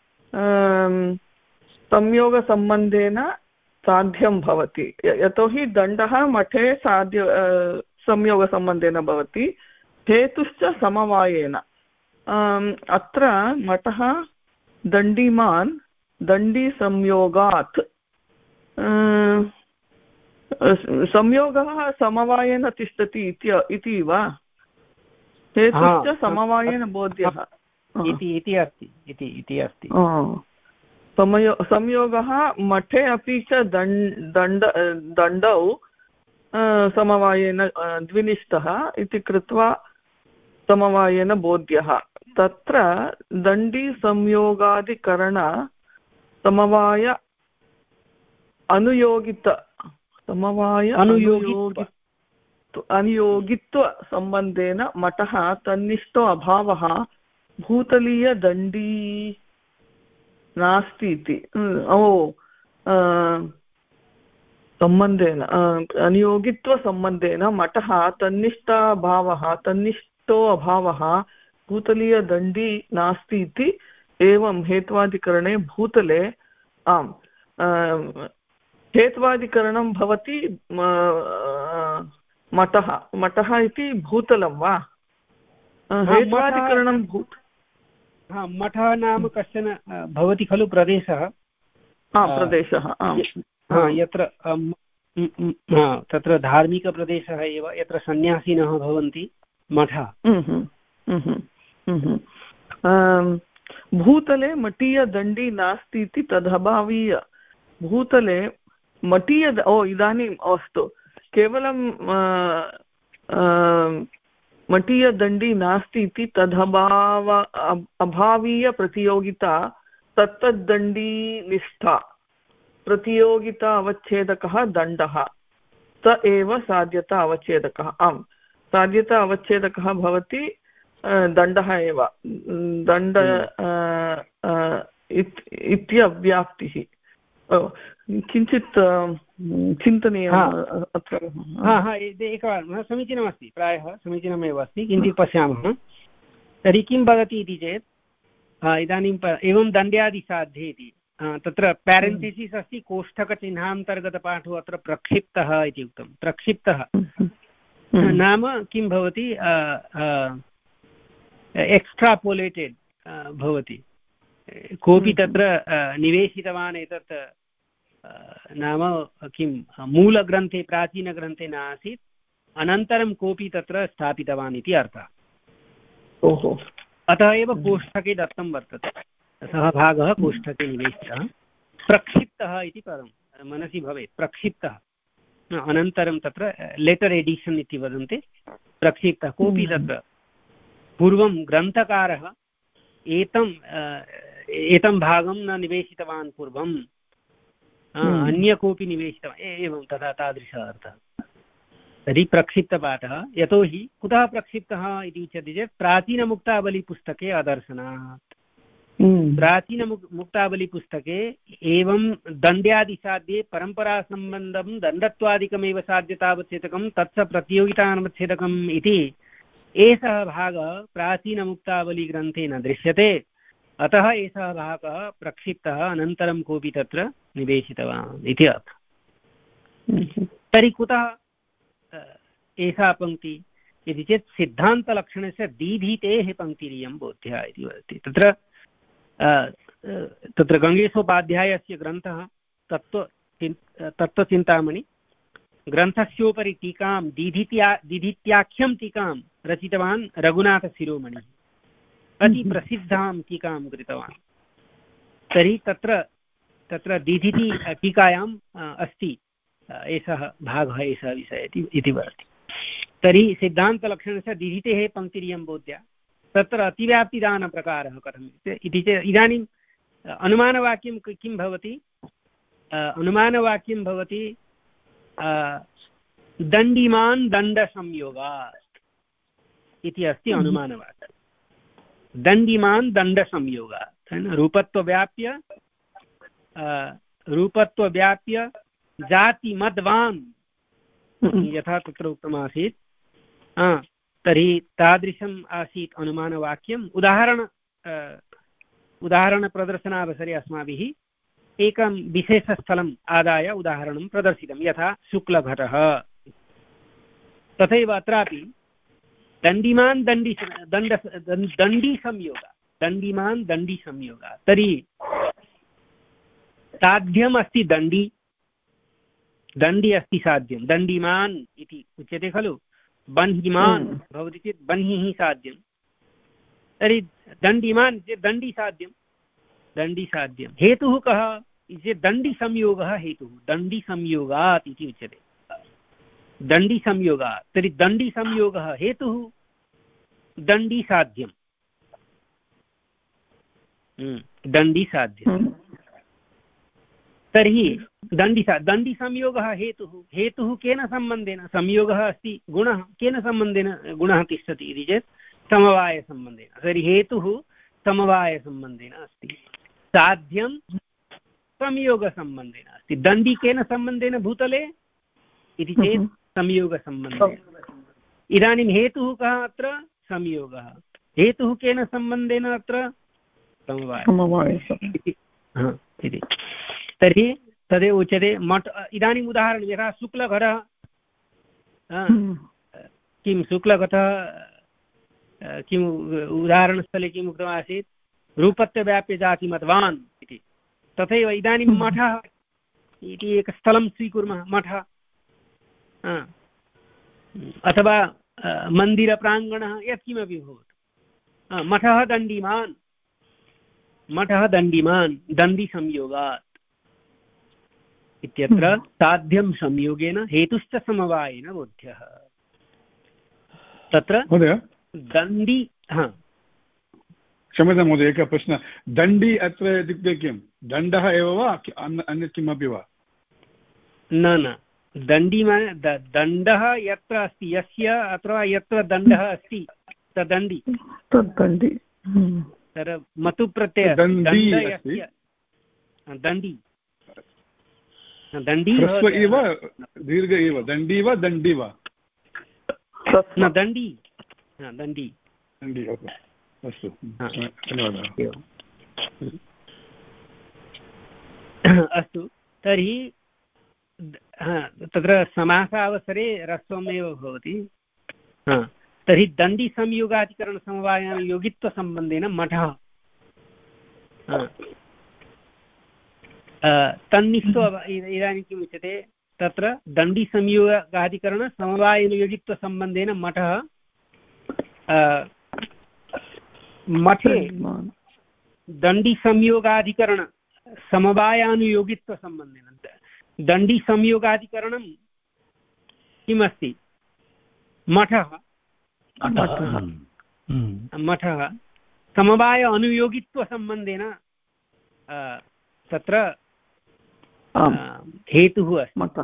संयोगसम्बन्धेन साध्यं भवति यतोहि दण्डः मठे साध्य संयोगसम्बन्धेन भवति हेतुश्च समवायेन। अत्र मठः दण्डिमान् दण्डीसंयोगात् संयोगः समवायेन तिष्ठति इति वा? हेतुश्च समवायेन बोध्यः इति अस्ति इति अस्ति। समयो संयोगः मठे अपि च दण्ड दण्डौ समवायेन द्विनिष्ठः इति कृत्वा समवायेन बोध्यः। तत्र दण्डीसंयोगादिकरण समवाय अनुयोगित समवाय अनुयोगित्व अनुयोगित्वसम्बन्धेन मतः तन्निष्ठो अभावः भूतलीयदण्डी नास्ति इति। ओ सम्बन्धेन अनुयोगित्वसम्बन्धेन मतः तन्निष्ठाभावः तन्निष्ठो अभावः भूतलीयदण्डी नास्ति इति एवं हेत्वादिकरणे भूतले आम् हेत्वादिकरणं भवति मठः मठः इति भूतलं वा? हेत्वादिकरणं भूत मठः नाम कश्चन भवति खलु प्रदेशः प्रदेशः यत्र तत्र धार्मिकप्रदेशः एव यत्र सन्न्यासिनः भवन्ति मठः। भूतले मटीयदण्डी नास्ति इति तदभावीय भूतले मटीय ओ इदानीम् अस्तु केवलं मटीयदण्डी नास्ति इति तदभाव अभावीयप्रतियोगिता तत्तद्दण्डी निष्ठा प्रतियोगिता अवच्छेदकः दण्डः स एव साध्यता अवच्छेदकः। आम् साध्यता अवच्छेदकः भवति दण्डः एव दण्ड इत्यव्याप्तिः। किञ्चित् चिन्तनीयम् अत्र एकवारं समीचीनमस्ति प्रायः समीचीनमेव अस्ति किञ्चित् पश्यामः। तर्हि किं वदति इति चेत् इदानीं एवं दण्ड्यादिसाध्ये इति तत्र पेरेन्थिसिस् अस्ति कोष्ठकचिह्नान्तर्गतपाठो अत्र प्रक्षिप्तः इति उक्तं। प्रक्षिप्तः नाम किं भवति एक्स्ट्रापोलेटेड् भवति कोऽपि तत्र निवेशितवान् एतत् नाम किं मूलग्रन्थे प्राचीनग्रन्थे न आसीत् अनन्तरं कोऽपि तत्र स्थापितवान् इति अर्थः। ओहो अतः एव कोष्ठके दत्तं वर्तते। सः भागः कोष्ठके निवेशितः। प्रक्षिप्तः इति पदं मनसि भवेत्, प्रक्षिप्तः। अनन्तरं तत्र लेटर् एडिशन् इति वदन्ति, प्रक्षिप्तः। कोऽपि तत्र पूर्वं ग्रन्थकारः एतं एतं भागं न निवेशितवान् पूर्वम्, अन्य कोऽपि निवेशितवान्, एवं तथा तादृशः अर्थः। तर्हि प्रक्षिप्तपाठः। यतोहि कुतः प्रक्षिप्तः इति उच्यते चेत् प्राचीनमुक्तावलीपुस्तके अदर्शनात्। प्राचीनमुक् मुक्तावलीपुस्तके एवं दण्ड्यादिसाध्ये परम्परासम्बन्धं दण्डत्वादिकमेव साध्यतावच्छेदकं तत्स प्रतियोगितानवच्छेदकम् इति एषः भागः प्राचीनमुक्तावलीग्रन्थे न दृश्यते। अतः एषः भागः प्रक्षिप्तः, अनन्तरं कोऽपि तत्र निवेशितवान् इति अर्थः। तर्हि कुतः एषा पङ्क्ति इति चेत् सिद्धान्तलक्षणस्य दीधीतेः पङ्क्तिरियं बोध्या इति वदति। तत्र तत्र गङ्गेशोपाध्यायस्य ग्रन्थः तत्त्व तत्त्वचिन्तामणि, ग्रन्थस्योपरि टीकां दीधित्या दीधित्याख्यं टीकां रचितवान् रघुनाथशिरोमणिः, अतिप्रसिद्धां टीकां कृतवान्। तर्हि तत्र तत्र दीधिति टीकायाम् अस्ति एषः भागः, एषः विषयः इति वदति। तर्हि सिद्धान्तलक्षणस्य दीधितेः पङ्क्तिरियं बोध्या। तत्र अतिव्याप्तिदानप्रकारः कथम् इति चेत् इदानीम् अनुमानवाक्यं किं भवति? अनुमानवाक्यं भवति दण्डिमान् दण्डसंयोगात् इति अस्ति अनुमानवाक्यं। दण्डिमान् दण्डसंयोगात्, रूपत्वव्याप्य रूपत्वव्याप्य जातिमद्वान् यथा तत्र उक्तमासीत्, तर्हि तादृशम् आसीत् अनुमानवाक्यम्। उदाहरण उदाहरणप्रदर्शनावसरे अस्माभिः एकं विशेषस्थलम् आदाय उदाहरणं प्रदर्शितं, यथा शुक्लघटः। तथैव अत्रापि दण्डिमान् दण्डि दण्ड दण्डीसंयोगः, दण्डिमान् दण्डीसंयोगः। तर्हि साध्यम् अस्ति दण्डी, दण्डी अस्ति साध्यं, दण्डिमान् इति उच्यते खलु। बह्निमान् भवति चेत् बह्निः साध्यं। तर्हि दण्डिमान् चेत् दण्डी साध्यं, दण्डी साध्यं। हेतुः कः चेत् दण्डीसंयोगः हेतुः, दण्डीसंयोगात् इति उच्यते, दण्डीसंयोगात्। तर्हि दण्डीसंयोगः हेतुः, दण्डी साध्यं, दण्डी साध्यं। तर्हि दण्डी दण्डीसंयोगः हेतुः, हेतुः केन सम्बन्धेन? संयोगः अस्ति गुणः, केन सम्बन्धेन गुणः तिष्ठति इति चेत् समवायसम्बन्धेन। तर्हि हेतुः समवायसम्बन्धेन अस्ति, साध्यं संयोगसम्बन्धेन अस्ति। दण्डी केन सम्बन्धेन भूतले इति चेत् संयोगसम्बन्धेन। इदानीं हेतुः कः अत्र? संयोगः। हेतुः केन सम्बन्धेन अत्र? समवायः इति। तर्हि तदेव उच्यते मठ। इदानीम् उदाहरणं यथा शुक्लघटः, किं शुक्लघटः किम् उदाहरणस्थले किम् उक्तमासीत्? रूपत्वव्याप्यजातिमद्वान् इति। तथैव इदानीं मठः इति एकं स्थलं स्वीकुर्मः, मठः अथवा मन्दिरप्राङ्गणः यत्किमपि भवतु, मठः दण्डिमान्, मठः दण्डिमान् दण्डीसंयोगात् इत्यत्र साध्यं संयोगेन हेतुश्च समवायेन बोध्यः। तत्र दण्डी, हा क्षम्यतां महोदय, एकः प्रश्नः। दण्डी अत्र इत्युक्ते किं? दण्डः एव वा अन्यत् किमपि वा? न न, दण्डी दण्डः यत्र अस्ति, यस्य अथवा यत्र दण्डः अस्ति तदण्डी, तद्दण्डी। तत्र मतुप्रत्ययः दण्डी, दण्डी दण्डी एव दीर्घ एव, दण्डी वा दण्डी वा? न दण्डी, दण्डी दण्डी। अस्तु, धन्यवादः। अस्तु, तर्हि तत्र समासावसरे ह्रस्वमेव भवति। तर्हि दण्डीसंयोगाधिकरणसमवायान् योगित्वसम्बन्धेन मठः तन्निष्ठो। इदानीं किम् उच्यते? तत्र दण्डीसंयोगाधिकरणसमवाययोगित्वसम्बन्धेन मठः, मठे दण्डिसंयोगाधिकरण समवायानुयोगित्वसम्बन्धेन दण्डिसंयोगाधिकरणं किमस्ति मठः मठः समवाय अनुयोगित्वसम्बन्धेन तत्र हेतुः अस्ति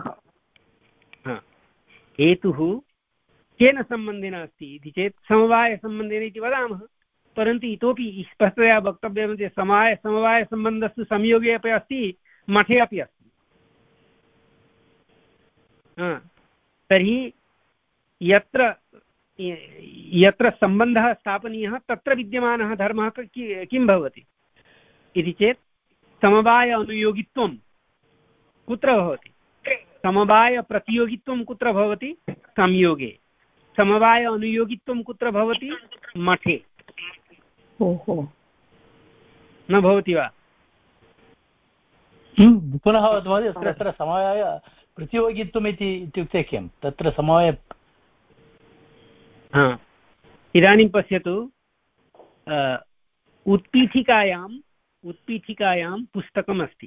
हेतुः केन सम्बन्धेन अस्ति इति चेत् समवायसम्बन्धेन इति वदामः परन्तु इतोपि स्पष्टतया वक्तव्यं चेत् समवाय समवायसम्बन्धस्तु संयोगे अपि अस्ति मठे अपि अस्ति तर्हि यत्र यत्र सम्बन्धः स्थापनीयः तत्र विद्यमानः धर्मः किं भवति इति चेत् समवाय अनुयोगित्वं कुत्र भवति समवायप्रतियोगित्वं कुत्र भवति संयोगे समवाय अनुयोगित्वं कुत्र भवति मठे ओहो न भवति वा पुनः वदतु तत्र तत्र समवाय प्रतियोगित्वम् इति इत्युक्ते किं तत्र समवाय हा इदानीं पश्यतु उत्पीठिकायाम् उत्पीठिकायां पुस्तकम् अस्ति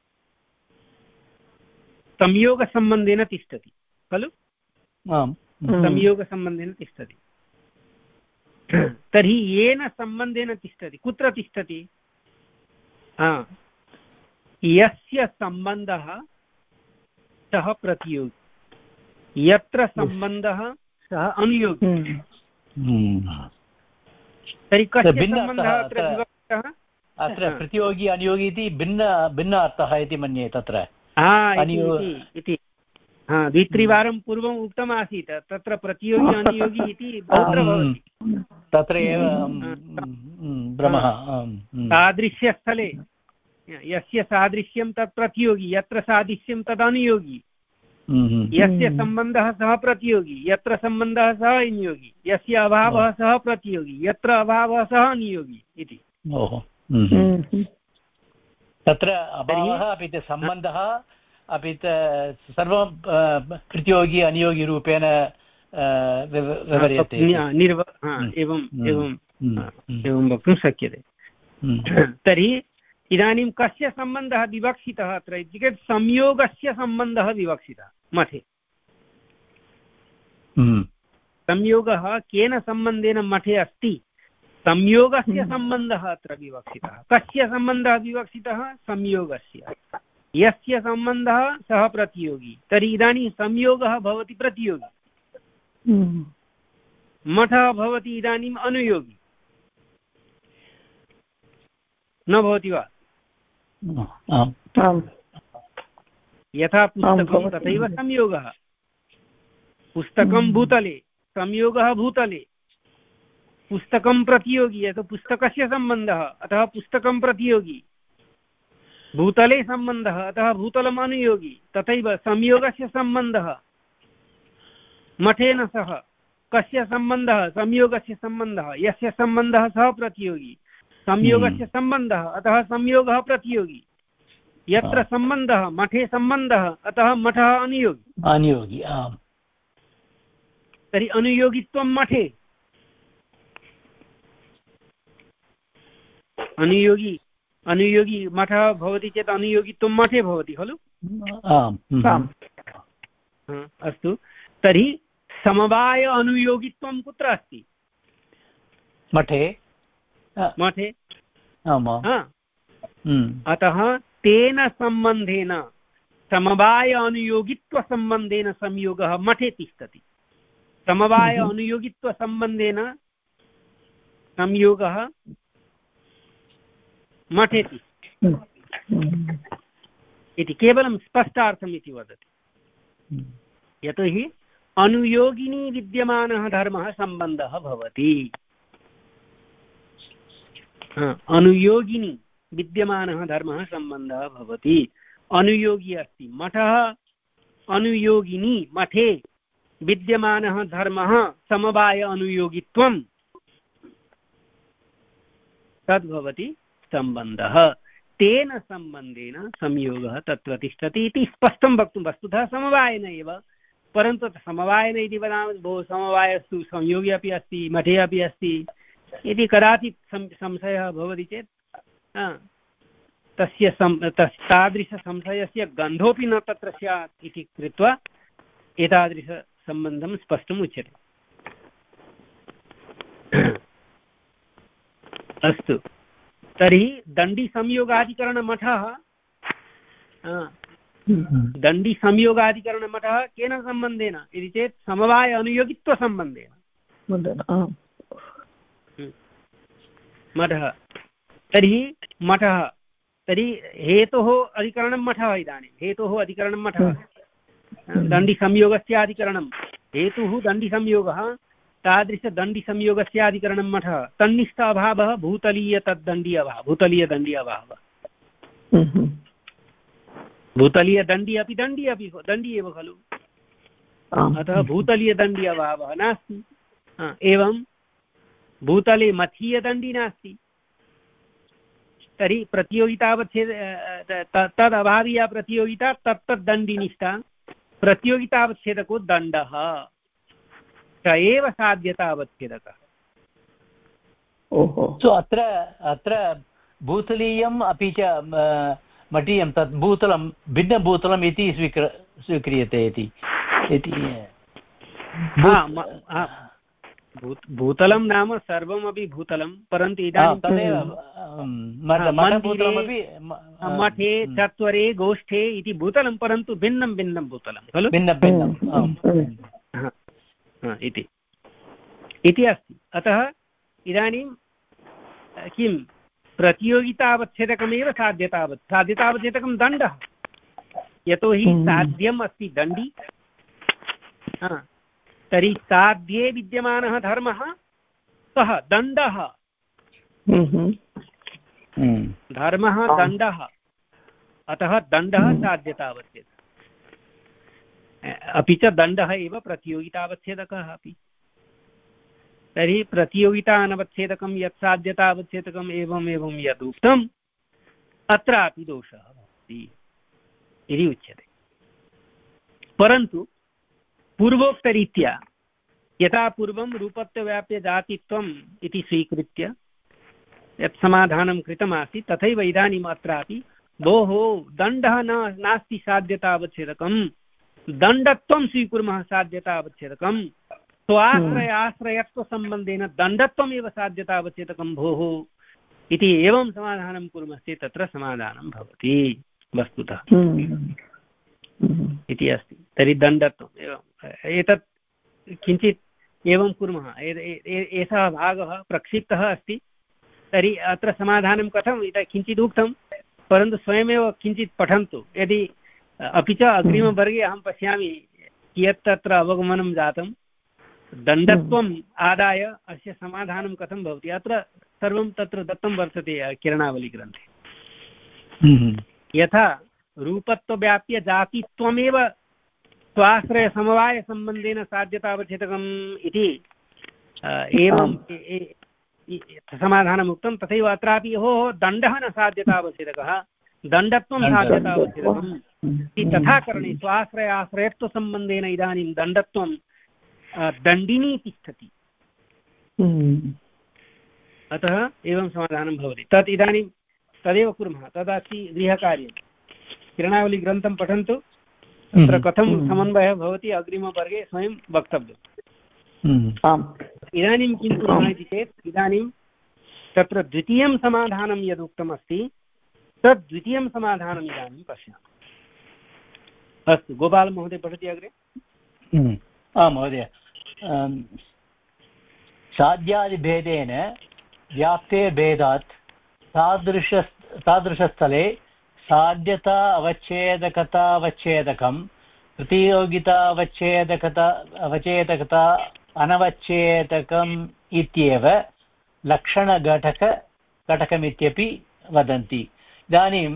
संयोगसम्बन्धेन तिष्ठति खलु संयोगसम्बन्धेन तिष्ठति तर्हि येन सम्बन्धेन तिष्ठति कुत्र तिष्ठति यस्य सम्बन्धः सः प्रतियोगी यत्र सम्बन्धः सः अनुयोगी तर्हि कस्य सम्बन्धः अत्र विवक्षितः अत्र प्रतियोगी अनुयोगी इति भिन्न भिन्न अर्थः इति मन्ये तत्र इति हा द्वित्रिवारं पूर्वम् उक्तमासीत् तत्र प्रतियोगी अनुयोगी इति बहुत्र भवति तत्र एव भ्रमः सादृश्यस्थले यस्य सादृश्यं तत् प्रतियोगी यत्र सादृश्यं तद् अनुयोगी यस्य सम्बन्धः सः प्रतियोगी यत्र सम्बन्धः सः अनुयोगी यस्य अभावः सः प्रतियोगी यत्र अभावः सः अनुयोगी इति तत्र अभावः अपि च सम्बन्धः अपि च सर्वं प्रतियोगी अनुयोगिरूपेण व्यवह्रियते निर्व एवं एवं एवं वक्तुं शक्यते तर्हि इदानीं कस्य सम्बन्धः विवक्षितः अत्र इत्युक्ते संयोगस्य सम्बन्धः विवक्षितः मठे संयोगः केन सम्बन्धेन मठे अस्ति संयोगस्य सम्बन्धः अत्र विवक्षितः कस्य सम्बन्धः विवक्षितः संयोगस्य यस्य सम्बन्धः सः प्रतियोगी तर्हि इदानीं संयोगः भवति प्रतियोगी मठः भवति इदानीम् अनुयोगी न भवति वा यथा पुस्तकं तथैव संयोगः पुस्तकं भूतले संयोगः भूतले पुस्तकं प्रतियोगी यत् पुस्तकस्य सम्बन्धः अतः पुस्तकं प्रतियोगी भूतले सम्बन्धः अतः भूतलम् अनुयोगी तथैव संयोगस्य सम्बन्धः मठेन सह कस्य सम्बन्धः संयोगस्य सम्बन्धः यस्य सम्बन्धः सः प्रतियोगी संयोगस्य सम्बन्धः अतः संयोगः प्रतियोगी यत्र सम्बन्धः मठे सम्बन्धः अतः मठः अनुयोगी अनुयोगी तर्हि अनुयोगित्वं मठे अनुयोगी अनुयोगी मठः भवति चेत् अनुयोगित्वं मठे भवति खलु अस्तु तर्हि समवाय अनुयोगित्वं कुत्र अस्ति मठे मठे अतः तेन सम्बन्धेन समवाय अनुयोगित्वसम्बन्धेन संयोगः मठे तिष्ठति समवाय अनुयोगित्वसम्बन्धेन संयोगः मठे तिष्ठति इति केवलं स्पष्टार्थम् इति वदति यतोहि अनुयोगिनी विद्यमानः धर्मः सम्बन्धः भवति अनुयोगिनी विद्यमानः धर्मः सम्बन्धः भवति अनुयोगी अस्ति मठः अनुयोगिनी मठे विद्यमानः धर्मः समवाय अनुयोगित्वं तद्भवति सम्बन्धः तेन सम्बन्धेन संयोगः तत्र तिष्ठति इति स्पष्टं वक्तुं वस्तुतः समवायेन एव परन्तु समवायेन इति वदामः भो समवायस्तु संयोगी अपि अस्ति मठे अपि अस्ति इति कदाचित् संशयः भवति चेत् तस्य सं तादृशसंशयस्य गन्धोऽपि न तत्र स्यात् इति कृत्वा एतादृशसम्बन्धं स्पष्टम् उच्यते। अस्तु, तर्हि दण्डिसंयोगाधिकरणमठः दण्डिसंयोगाधिकरणमठः केन सम्बन्धेन इति चेत् समवाय अनुयोगित्वसम्बन्धेन मठः। तर्हि मठः तर्हि हेतोः अधिकरणं मठः। इदानीं हेतोः अधिकरणं मठः, दण्डिसंयोगस्य अधिकरणं हेतुः दण्डिसंयोगः, तादृशदण्डिसंयोगस्य अधिकरणं मठः। तन्निष्ठ अभावः भूतलीय तद्दण्डी अभावः, भूतलीयदण्डी अभावः। भूतलीयदण्डी अपि दण्डी अपि दण्डी एव खलु, अतः भूतलीयदण्डी अभावः नास्ति। एवं भूतले मथीयदण्डी नास्ति। तर्हि प्रतियोगितावच्छेद तदभावीया प्रतियोगिता तत्तद्दण्डिनिष्ठा, प्रतियोगितावच्छेदको दण्डः स एव साध्यतावच्छेदकः। ओहो, सो अत्र अत्र भूतलीयम् अपि च मठीयं तत् भूतलं भिन्नभूतलम् इति स्वीकृ स्वीक्रियते इति भूतलं नाम सर्वमपि भूतलं, परन्तु इदानीं मठे चत्वरे गोष्ठे इति भूतलं, परन्तु भिन्नं भिन्नं भूतलं खलु, भिन्नं भिन्नं इति इति अस्ति। अतः इदानीं किं प्रतियोगितावच्छेदकमेव साध्यतावत् साध्यतावच्छेदकं दण्डः, यतोहि साध्यम् अस्ति दण्डी। तर्हि साध्ये विद्यमानः धर्मः सः दण्डः, धर्मः दण्डः, अतः दण्डः साध्यतावच्छेदकः, अपि च दण्डः एव प्रतियोगितावच्छेदकः अपि। तर्हि प्रतियोगिता अनवच्छेदकं यत् साध्यतावच्छेदकम् एवम् एवं यदुक्तम् अत्रापि दोषः भवति इति उच्यते। परन्तु पूर्वोक्तरीत्या यथा पूर्वं रूपत्वव्याप्यजातित्वम् इति स्वीकृत्य यत् समाधानं कृतमासीत्, तथैव इदानीम् अत्रापि भोः दण्डः न नास्ति साध्यतावच्छेदकं, दण्डत्वं स्वीकुर्मः साध्यतावच्छेदकं, स्वाश्रय आश्रयत्वसम्बन्धेन दण्डत्वमेव साध्यतावच्छेदकं भोः इति एवं समाधानं कुर्मश्चेत् तत्र समाधानं भवति वस्तुतः इति अस्ति। तर्हि दण्डत्वम् एवम् एतत् किञ्चित् एवं कुर्मः, एषः भागः प्रक्षिप्तः अस्ति। तर्हि अत्र समाधानं कथम् इति किञ्चित् उक्तं, परन्तु स्वयमेव किञ्चित् पठन्तु। यदि अपि च अग्रिमवर्गे अहं पश्यामि कियत् तत्र अवगमनं जातं, दण्डत्वम् आदाय अस्य समाधानं कथं भवति। अत्र सर्वं तत्र दत्तं वर्तते किरणावलीग्रन्थे। यथा रूपत्वव्याप्य जातित्वमेव स्वाश्रयसमवायसम्बन्धेन साध्यतावच्छेदकम् इति एवं समाधानम् उक्तं, तथैव अत्रापि ओहो दण्डः न साध्यतावच्छेदकः, दण्डत्वं साध्यतावच्छेदकम् इति तथा करणे स्वाश्रय आश्रयत्वसम्बन्धेन इदानीं दण्डत्वं दण्डिनी तिष्ठति। अतः एवं समाधानं भवति। तत् इदानीं तदेव कुर्मः, तदस्ति गृहकार्यं। किरणावलीग्रन्थं पठन्तु, तत्र कथं समन्वयः भवति अग्रिमवर्गे स्वयं वक्तव्यम्। इदानीं किं कुर्मः इति चेत् इदानीं तत्र द्वितीयं समाधानं यदुक्तमस्ति तद् द्वितीयं समाधानम् इदानीं पश्यामः। अस्तु, गोपालमहोदय पठति अग्रे। आं महोदय, साध्यादिभेदेन व्याप्ते भेदात् तादृश तादृशस्थले साध्यता अवच्छेदकतावच्छेदकं प्रतियोगितावच्छेदकता अवच्छेदकता अनवच्छेदकम् इत्येव लक्षणघटक घटकमित्यपि वदन्ति। इदानीं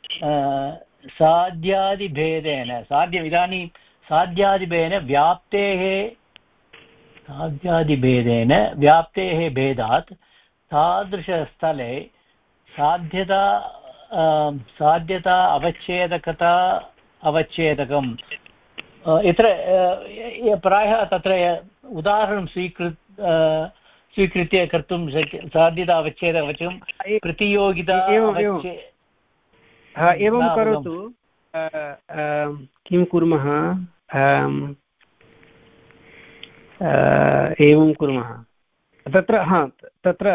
साध्यादिभेदेन साध्यम् इदानीं साध्यादिभेदेन व्याप्तेः साध्यादिभेदेन व्याप्तेः भेदात् तादृशस्थले साध्यता साध्यता अवच्छेदकता अवच्छेदकम् यत्र प्रायः तत्र उदाहरणं स्वीकृ स्वीकृत्य कर्तुं शक्य साध्यता अवच्छेद अवच्छेदं प्रतियोगिता एवं करोतु किं कुर्मः एवं कुर्मः तत्र हा तत्र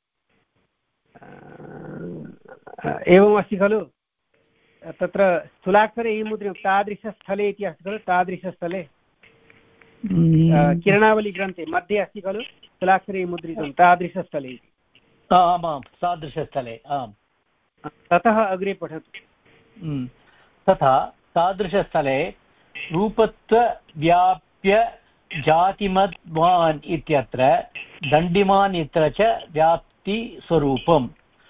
एवमस्ति खलु तत्र स्थूलाक्षरे ई मुद्रितं तादृशस्थले इति अस्ति खलु तादृशस्थले किरणावलिग्रन्थे मध्ये अस्ति खलु स्थूलाक्षरे मुद्रितं तादृशस्थले इति आमां तादृशस्थले आम् ततः अग्रे पठतु तथा तादृशस्थले रूपत्वव्याप्य जातिमद्वान् इत्यत्र दण्डिमान् इत्यत्र च व्याप्तिस्वरूपम्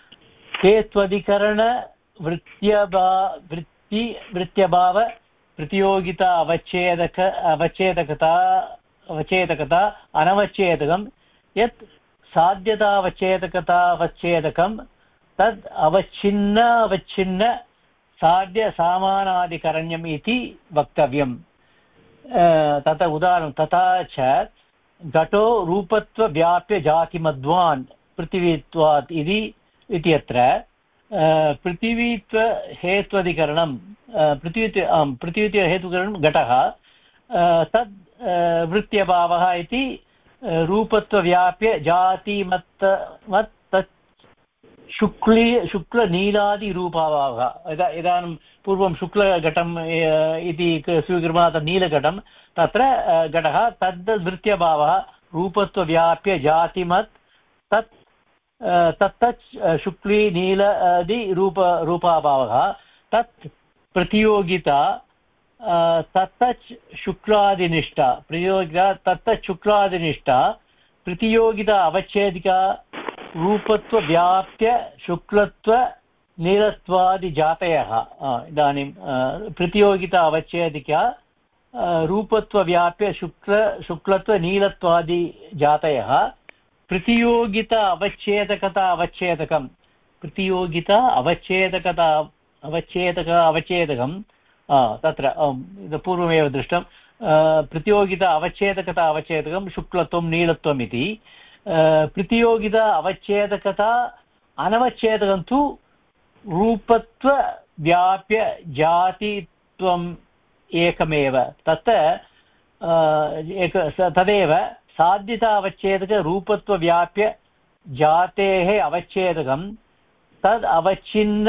हेत्वधिकरणवृत्त्यभा वृत्ति वृत्त्यभाव प्रतियोगिता अवच्छेदक अवच्छेदकता अवच्छेदकता अनवच्छेदकं यत् साध्यतावच्छेदकतावच्छेदकं तद् अवच्छिन्न अवच्छिन्न साध्यसामानाधिकरण्यम् इति वक्तव्यम् तथा उदाहरणं तथा च घटो रूपत्वव्याप्य जातिमद्वान् पृथिवीत्वात् इति इत्यत्र पृथिवीत्वहेत्वधिकरणं पृथिवीत्व पृथिवीत्वहेतुकरणं घटः तद् वृत्त्यभावः इति रूपत्वव्याप्य जातिमत् मत् तत् शुक्ली शुक्लनीलादिरूपाभावः यदा इदानीं पूर्वं शुक्लघटम् इति स्वीकुर्मः तत् नीलघटं तत्र घटः तद् वृत्त्यभावः रूपत्वव्याप्य जातिमत् तत् तत्तत् शुक्ली नीलादि रूप रूपाभावः तत् प्रतियोगिता तत्तत् शुक्लादिनिष्ठा प्रतियोगिता तत्तत् शुक्लादिनिष्ठा प्रतियोगिता अवच्छेदिका रूपत्वव्याप्य शुक्लत्व नीलत्वादिजातयः इदानीं प्रतियोगिता अवच्छेदिका रूपत्वव्याप्य शुक्ल शुक्लत्वनीलत्वादिजातयः प्रतियोगिता अवच्छेदकता अवच्छेदकं प्रतियोगिता अवच्छेदकता अवच्छेदक अवच्छेदकं तत्र पूर्वमेव दृष्टं प्रतियोगिता अवच्छेदकता अवच्छेदकं शुक्लत्वं नीलत्वम् इति प्रतियोगिता अवच्छेदकता अनवच्छेदकं तु रूपत्वव्याप्य जातित्वम् एकमेव तत् एक तदेव साध्यता अवच्छेदक रूपत्वव्याप्य जातेः अवच्छेदकं तद् अवच्छिन्न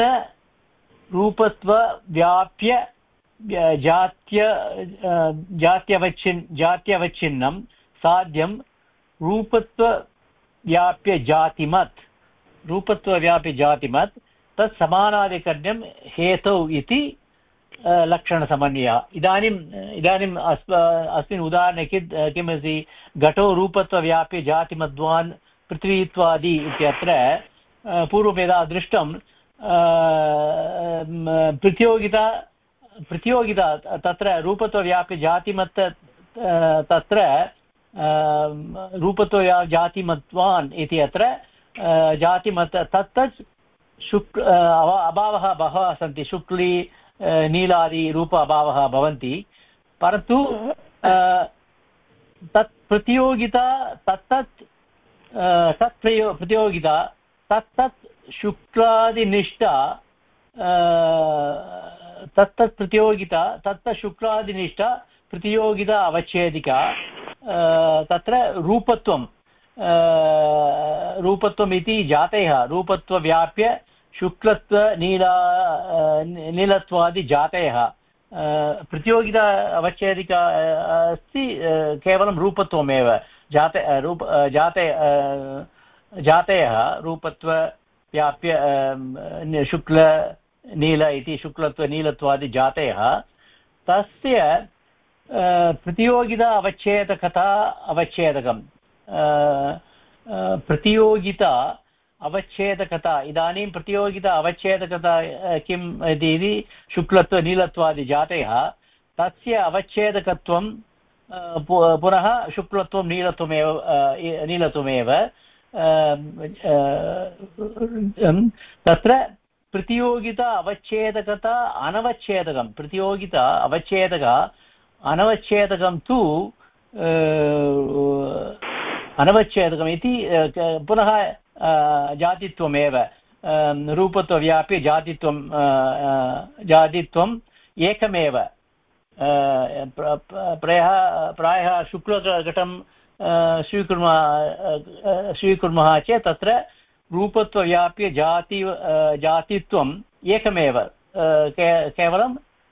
रूपत्वव्याप्य जात्य जात्यवच्छिन् जात्यवच्छिन्नं साध्यं रूपत्वव्याप्य जातिमत् रूपत्वव्याप्य जातिमत् तत् समानाधिकरण्यं हेतौ इति लक्षणसमन्वयः इदानीम् इदानीम् अस्म अस्मिन् उदाहरणे किं किमस्ति घटो रूपत्वव्याप्य जातिमद्वान् पृथ्वीत्वादि इत्यत्र पूर्वं यदा दृष्टं प्रतियोगिता प्रतियोगिता तत्र रूपत्वव्याप्य जातिमत् तत्र रूपत्वया जातिमत्वान् इति अत्र जातिमत् तत्तत् शुक् अभावः बहवः सन्ति शुक्ली नीलादि रूप अभावः भवन्ति परन्तु तत् प्रतियोगिता तत्तत् तत् प्रतियोगिता तत्तत् शुक्लादिनिष्ठा तत्तत् प्रतियोगिता तत्तत् शुक्लादिनिष्ठा प्रतियोगिता अवच्छेदिका तत्र रूपत्वं रूपत्वम् इति जातयः रूपत्वव्याप्य शुक्लत्व नीला नीलत्वादि जातयः प्रतियोगिता अवच्छेदिका अस्ति केवलं रूपत्वमेव जात रूप जाते जातयः रूपत्वव्याप्य शुक्ल नील इति शुक्लत्व नीलत्वादि जातयः तस्य प्रतियोगिता अवच्छेदकता अवच्छेदकं प्रतियोगिता अवच्छेदकता इदानीं प्रतियोगिता अवच्छेदकता किम् इति शुक्लत्व नीलत्वादि जातयः तस्य अवच्छेदकत्वं पुनः शुक्लत्वं नीलत्वमेव नीलत्वमेव तत्र प्रतियोगिता अवच्छेदकता अनवच्छेदकं प्रतियोगिता अवच्छेदक अनवच्छेदकं तु अनवच्छेदकम् इति पुनः जातित्वमेव रूपत्वव्याप्य जातित्वं जातित्वम् एकमेव प्रायः प्रायः शुक्लघटं स्वीकुर्मः स्वीकुर्मः चेत् तत्र रूपत्वव्याप्य जाति जातित्वम् एकमेव केवलं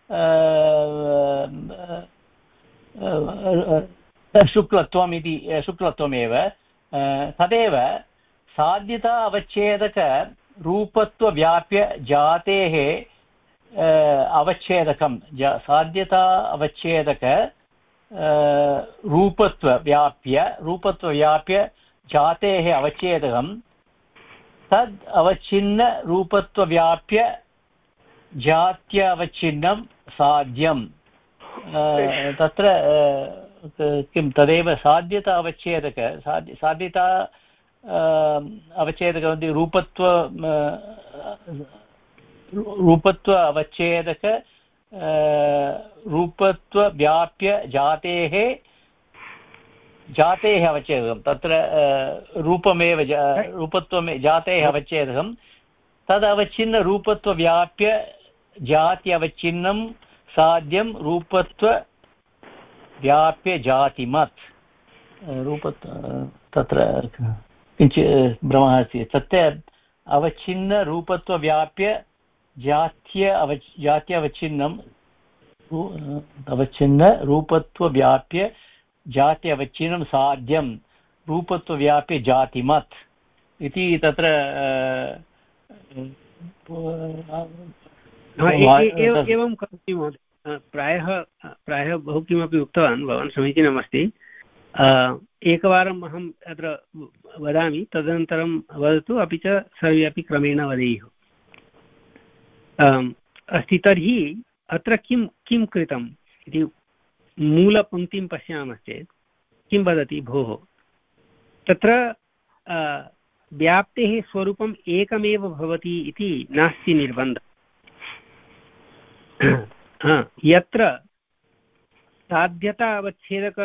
शुक्लत्वम् इति शुक्लत्वमेव तदेव साध्यता अवच्छेदक रूपत्वव्याप्य जातेः अवच्छेदकं साध्यता अवच्छेदक रूपत्वव्याप्य रूपत्वव्याप्य जातेः अवच्छेदकं तद् अवच्छिन्न रूपत्वव्याप्य जात्यवच्छिन्नं साध्यं तत्र किं तदेव साध्यता अवच्छेदक साध्य साध्यता अवच्छेदक रूपत्व रूपत्व अवच्छेदक रूपत्वव्याप्य जातेः जातेः अवच्छेदकं तत्र रूपमेव रूपत्वमे जातेः अवच्छेदकं तदवच्छिन्न रूपत्वव्याप्य जात्यवच्छिन्नं साध्यं रूपत्वव्याप्य जातिमत् रूपत्व तत्र किञ्चित् भ्रमः अस्ति तत्र अवच्छिन्न रूपत्वव्याप्य जात्य अव जात्यवच्छिन्नं अवच्छिन्न रूपत्वव्याप्य जात्यवच्छिन्नं साध्यं रूपत्वव्याप्य जातिमत् इति तत्र एवं करोति महोदय प्रायः प्रायः बहु किमपि उक्तवान् भवान् समीचीनमस्ति एकवारम् अहम् अत्र वदामि तदनन्तरं वदतु अपि च सर्वे अपि क्रमेण वदेयुः अस्ति तर्हि अत्र किं किं कृतम् इति मूलपङ्क्तिं पश्यामश्चेत् किं वदति भोः तत्र व्याप्तेः स्वरूपम् एकमेव भवति इति नास्ति निर्बन्धः यत्र साध्यता अवच्छेदक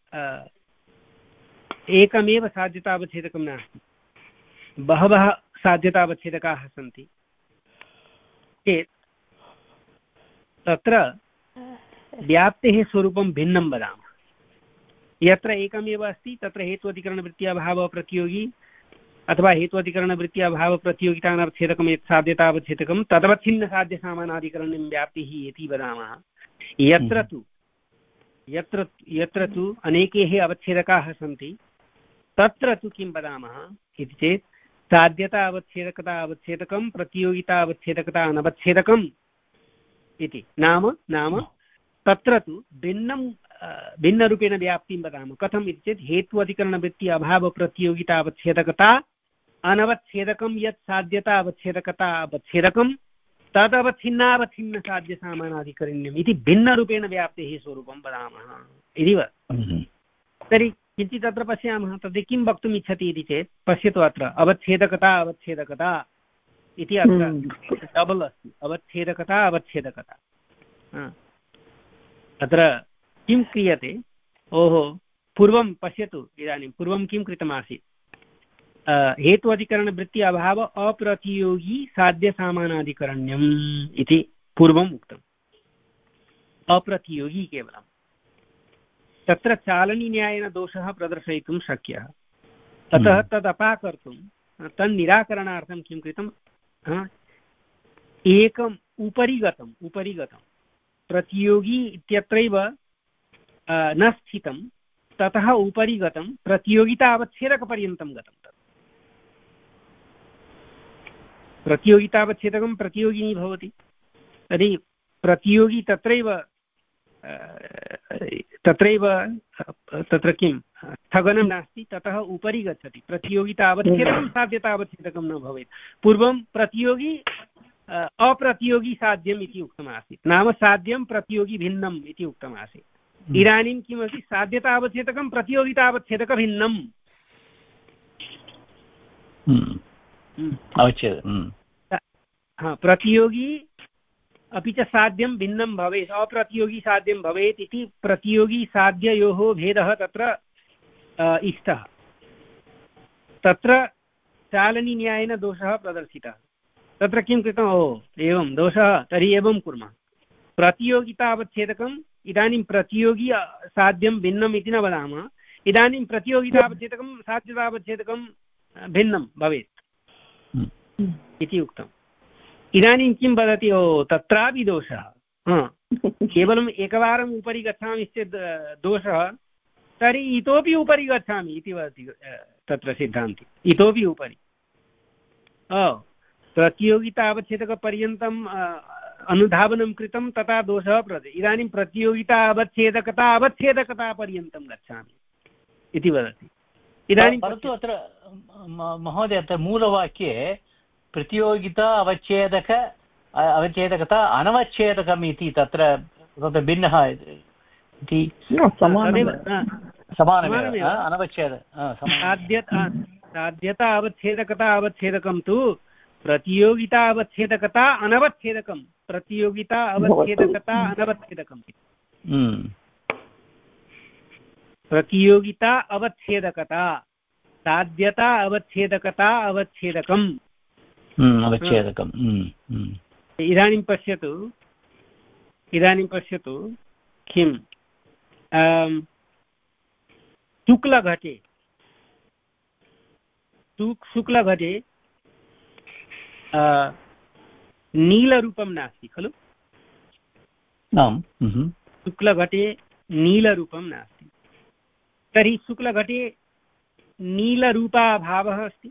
एकमेव साध्यता अवच्छेदकं नास्ति बहवः साध्यता अवच्छेदकाः सन्ति चेत् तत्र व्याप्तेः स्वरूपं भिन्नं वदामः यत्र एकमेव अस्ति तत्र हेत्वधिकरणवृत्त्याभावप्रतियोगी अथवा हेत्वधिकरणवृत्त्याभावप्रतियोगितानवच्छेदकं यत् साध्यतावच्छेदकं तदवच्छिन्नसाध्यसामानाधिकरणं व्याप्तिः इति वदामः यत्र तु यत्र यत्र तु अनेकेः अवच्छेदकाः सन्ति तत्र तु किं वदामः इति चेत् साध्यता अवच्छेदकता अवच्छेदकं प्रतियोगिता अवच्छेदकता अनवच्छेदकम् इति नाम नाम तत्र तु भिन्नं भिन्नरूपेण व्याप्तिं वदामः कथम् इति चेत् हेतु अधिकरणवृत्ति अभावप्रतियोगिता अवच्छेदकता अनवच्छेदकं यत् साध्यता अवच्छेदकता अवच्छेदकं तदवच्छिन्नावच्छिन्नसाध्यसामानाधिकरण्यम् इति भिन्नरूपेण व्याप्तेः स्वरूपं वदामः इति वा तर्हि किञ्चित् तत्र पश्यामः तद् किं वक्तुम् इच्छति इति चेत् पश्यतु अत्र अवच्छेदकता अवच्छेदकता इति अत्र डबल् अस्ति अवच्छेदकता अवच्छेदकता अत्र किं क्रियते ओहो पूर्वं पश्यतु इदानीं पूर्वं किं कृतमासीत् हेतु अधिकरणवृत्ति अभाव अप्रतियोगी साध्यसामानाधिकरण्यम् इति पूर्वम् उक्तम् अप्रतियोगी केवलं तत्र चालनीन्यायेन दोषः प्रदर्शयितुं शक्यः अतः तदपाकर्तुं तन्निराकरणार्थं किं कृतं एकम् उपरि गतम् उपरि गतं प्रतियोगी इत्यत्रैव न स्थितं ततः उपरि गतं प्रतियोगिता अवच्छेदकपर्यन्तं गतं तत् प्रतियोगितावच्छेदकं प्रतियोगिनी भवति तर्हि प्रतियोगी तत्रैव तत्रैव तत्र किं स्थगनं नास्ति ततः उपरि गच्छति प्रतियोगिता अवच्छेदकं साध्यता अवच्छेदकं न भवेत् पूर्वं प्रतियोगी अप्रतियोगी साध्यम् इति उक्तमासीत् नाम साध्यं प्रतियोगी भिन्नम् इति उक्तमासीत् इदानीं किमस्ति साध्यता अवच्छेदकं प्रतियोगिता अवच्छेदकभिन्नम् प्रतियोगी अपि च साध्यं भिन्नं भवेत् अप्रतियोगी साध्यं भवेत् इति प्रतियोगी साध्ययोः भेदः तत्र इष्टः तत्र चालनीन्यायेन दोषः प्रदर्शितः। तत्र किं कृतम्? ओ एवं दोषः, तर्हि एवं कुर्मः, प्रतियोगितावच्छेदकम् इदानीं प्रतियोगी साध्यं भिन्नम् इति न वदामः, इदानीं प्रतियोगितावच्छेदकं साध्यतावच्छेदकं भिन्नं भवेत् इति उक्तम्। इदानीं किं वदति? ओ तत्रापि दोषः, केवलम् एकवारम् उपरि गच्छामि चेत् दोषः, तर्हि इतोपि उपरि गच्छामि इति वदति तत्र सिद्धान्ति, इतोपि उपरि। प्रतियोगितावच्छेदकपर्यन्तम् अनुधावनं कृतं तथा दोषः प्रदे, इदानीं प्रतियोगिता अवच्छेदकता अवच्छेदकतापर्यन्तं गच्छामि इति वदति। इदानीं परन्तु अत्र महोदय अत्र मूलवाक्ये प्रतियोगिता अवच्छेदक अवच्छेदकता अनवच्छेदकम् इति तत्र तत्र भिन्नः इति समानमेव अनवच्छेद साध्यता अवच्छेदकता अवच्छेदकं तु प्रतियोगिता अवच्छेदकता अनवच्छेदकं, प्रतियोगिता अवच्छेदकता अनवच्छेदकम्, प्रतियोगिता अवच्छेदकता साध्यता अवच्छेदकता अवच्छेदकम् अवच्छेदकम्। इदानीं पश्यतु, इदानीं पश्यतु किं शुक्लघटे शुक्लघटे नीलरूपं नास्ति खलु? आम्, शुक्लघटे नीलरूपं नास्ति, तर्हि शुक्लघटे नीलरूपाभावः अस्ति,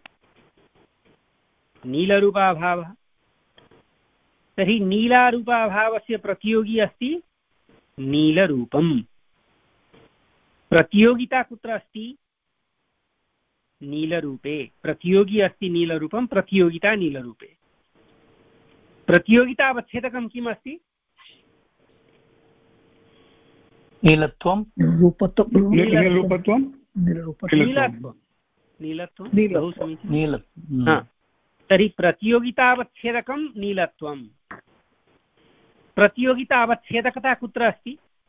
नीलरूपाभावः, तर्हि नीलारूपाभावस्य प्रतियोगी अस्ति नीलरूपम्। प्रतियोगिता कुत्र अस्ति? नीलरूपे। प्रतियोगी अस्ति नीलरूपं, प्रतियोगिता नीलरूपे। प्रतियोगिता अवच्छेदकं किम् अस्ति? नीलत्वं, नीलत्वं, नीलत्वं, बहु समीचीनं। तर्हि प्रतियोगितावच्छेदकं नीलत्वं। प्रतियोगितावच्छेदकता कुत्र अस्ति?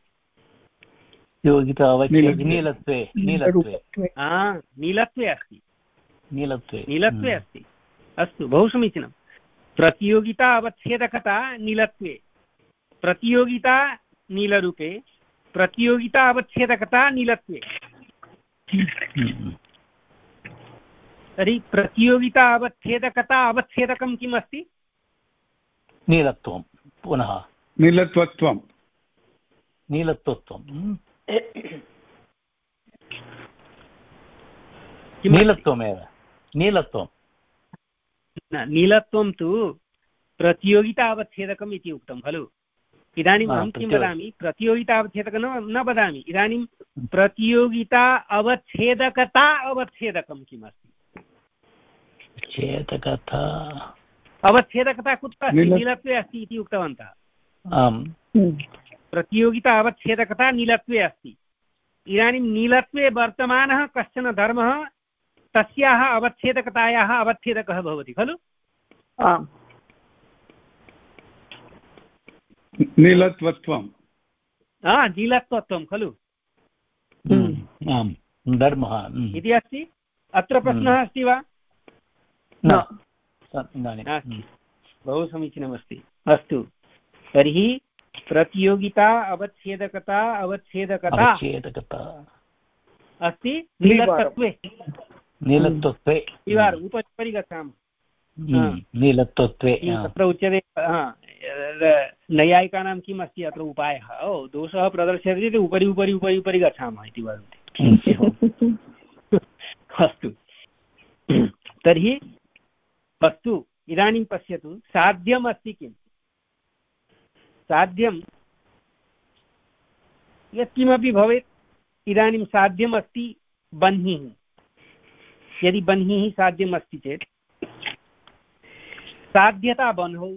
नीलत्वे नीलत्वे नीलत्वे अस्ति, नीलत्वे नीलत्वे अस्ति। अस्तु, बहु समीचीनं। प्रतियोगिता अवच्छेदकता नीलत्वे, प्रतियोगिता नीलरूपे, प्रतियोगिता अवच्छेदकता नीलत्वे। तर्हि प्रतियोगिता अवच्छेदकता अवच्छेदकं किम् अस्ति? नीलत्वं, पुनः नीलत्वत्वं, नीलत्वत्वं, नीलत्वमेव, नीलत्वं नीलत्वं तु प्रतियोगिता अवच्छेदकम् इति उक्तं खलु? इदानीम् अहं किं वदामि? प्रतियोगिता अवच्छेदकं न वदामि, इदानीं प्रतियोगिता अवच्छेदकता अवच्छेदकं किम् अस्ति? छेदकता अवच्छेदकता कुत्र अस्ति? नीलत्वे अस्ति इति उक्तवन्तः। आम्, प्रतियोगिता अवच्छेदकता नीलत्वे अस्ति। इदानीं नीलत्वे वर्तमानः कश्चन धर्मः तस्याः अवच्छेदकतायाः अवच्छेदकः भवति खलु? आम्, नीलत्वत्वं, नीलत्वत्वं खलु? आम्, धर्मः इति अस्ति। अत्र प्रश्नः अस्ति वा? नास्ति। बहु समीचीनमस्ति। अस्तु, तर्हि प्रतियोगिता अवच्छेदकता अवच्छेदकता अस्ति नीलत्वे, नीलत्वत्वे उपरि गच्छामः। नीलत्वत्वे तत्र उच्यते, नैयायिकानां किम् अस्ति अत्र उपायः? ओ दोषः प्रदर्श्यते चेत् उपरि उपरि उपरि उपरि गच्छामः इति वदन्ति। अस्तु, तर्हि अस्तु, इदानीं पश्यतु, साध्यम् अस्ति किम्? साध्यं यत्किमपि भवेत्, इदानीं साध्यम् अस्ति बह्निः। यदि बह्निः साध्यम् अस्ति चेत् साध्यता बह्नौ,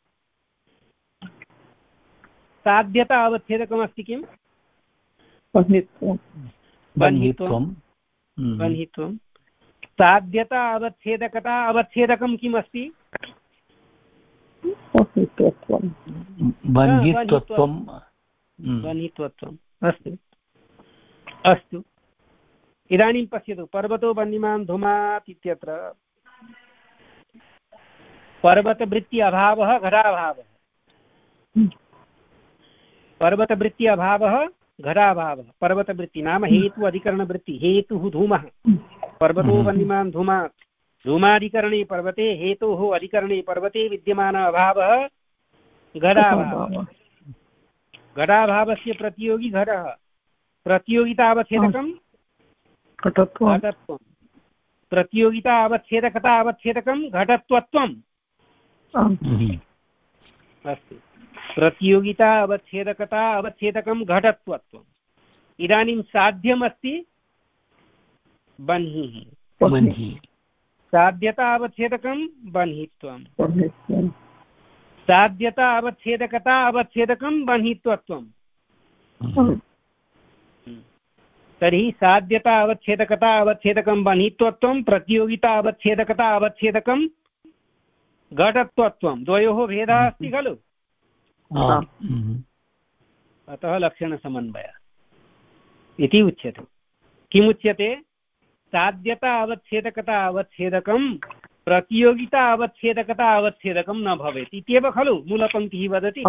साध्यता अवच्छेदकमस्ति किम्? बह्नित्वं, बह्नित्वं, बह्नित्वं। साध्यता अवच्छेदकता अवच्छेदकं किम् अस्ति? बह्नित्वत्वं, बह्नित्वत्वम्। अस्तु, अस्तु, इदानीं पश्यतु पर्वतो वह्निमान् धूमात् इत्यत्र पर्वतवृत्ति अभावः घटाभावः पर्वतवृत्ति अभावः घटाभावः पर्वतवृत्ति नाम हेतु अधिकरणवृत्ति हेतुः धूमः पर्वतो वह्निमान् धूमात् धूमाधिकरणे पर्वते हेतोः अधिकरणे पर्वते विद्यमान अभावः घटाभावः घटाभावस्य प्रतियोगी घटः प्रतियोगिता अवच्छेदकं घटत्वं प्रतियोगिता अवच्छेदकता अवच्छेदकं घटत्वत्वम् अस्तु प्रतियोगिता अवच्छेदकता अवच्छेदकं घटत्वत्वम् इदानीं साध्यमस्ति बह्निः साध्यता अवच्छेदकं बह्नित्वं साध्यता अवच्छेदकता अवच्छेदकं बह्नित्वत्वम् तर्हि साध्यता अवच्छेदकता अवच्छेदकं बह्नित्वत्वं प्रतियोगिता अवच्छेदकता अवच्छेदकं घटत्वत्वं द्वयोः भेदः अस्ति खलु अतः लक्षणसमन्वयः इति उच्यते किमुच्यते साध्यता अवच्छेदकता अवच्छेदकं प्रतियोगिता अवच्छेदकता अवच्छेदकं न भवेत् इत्येव खलु मूलपङ्क्तिः वदति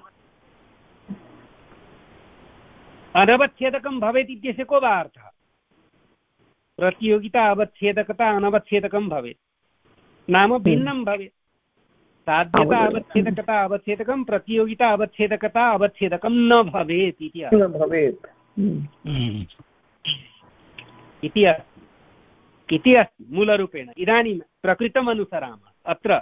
अनवच्छेदकं भवेत् इत्यस्य को वा अर्थः प्रतियोगिता अवच्छेदकता अनवच्छेदकं भवेत् नाम भिन्नं भवेत् साध्यता अवच्छेदकता अवच्छेदकं प्रतियोगिता अवच्छेदकता अवच्छेदकं न भवेत् इति भवेत् इति इति अस्ति मूलरूपेण इदानीं प्रकृतम् अनुसरामः अत्र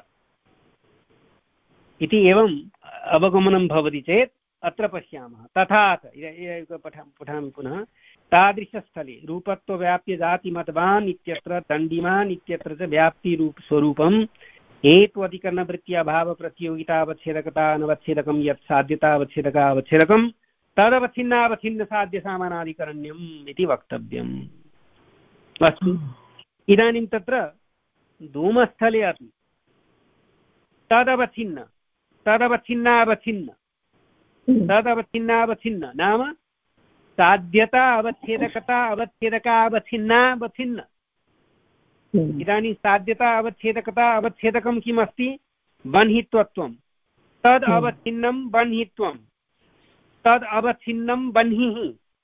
इति एवम् अवगमनं भवति चेत् अत्र पश्यामः तथा पठामि पुनः तादृशस्थले रूपत्वव्याप्यजातिमतवान् इत्यत्र दण्डिमान् इत्यत्र च व्याप्तिरूप स्वरूपं हेतु अधिकरणवृत्ति अभाव प्रतियोगिता अवच्छेदकता अनवच्छेदकं यत् साध्यता अवच्छेदका अवच्छेदकं तदवच्छिन्नावच्छिन्न साध्य सामानाधिकरण्यम् इति वक्तव्यम् अस्तु इदानीं तत्र धूमस्थले अपि तदवच्छिन्न तदवच्छिन्नावच्छिन्न तदवच्छिन्नावच्छिन्न नाम साध्यता अवच्छेदकता अवच्छेदका अवच्छिन्नावच्छिन्न इदानीं साध्यता अवच्छेदकता अवच्छेदकं किम् अस्ति बह्नित्वत्वं तद् अवच्छिन्नं बह्नित्वं तद् अवच्छिन्नं बह्निः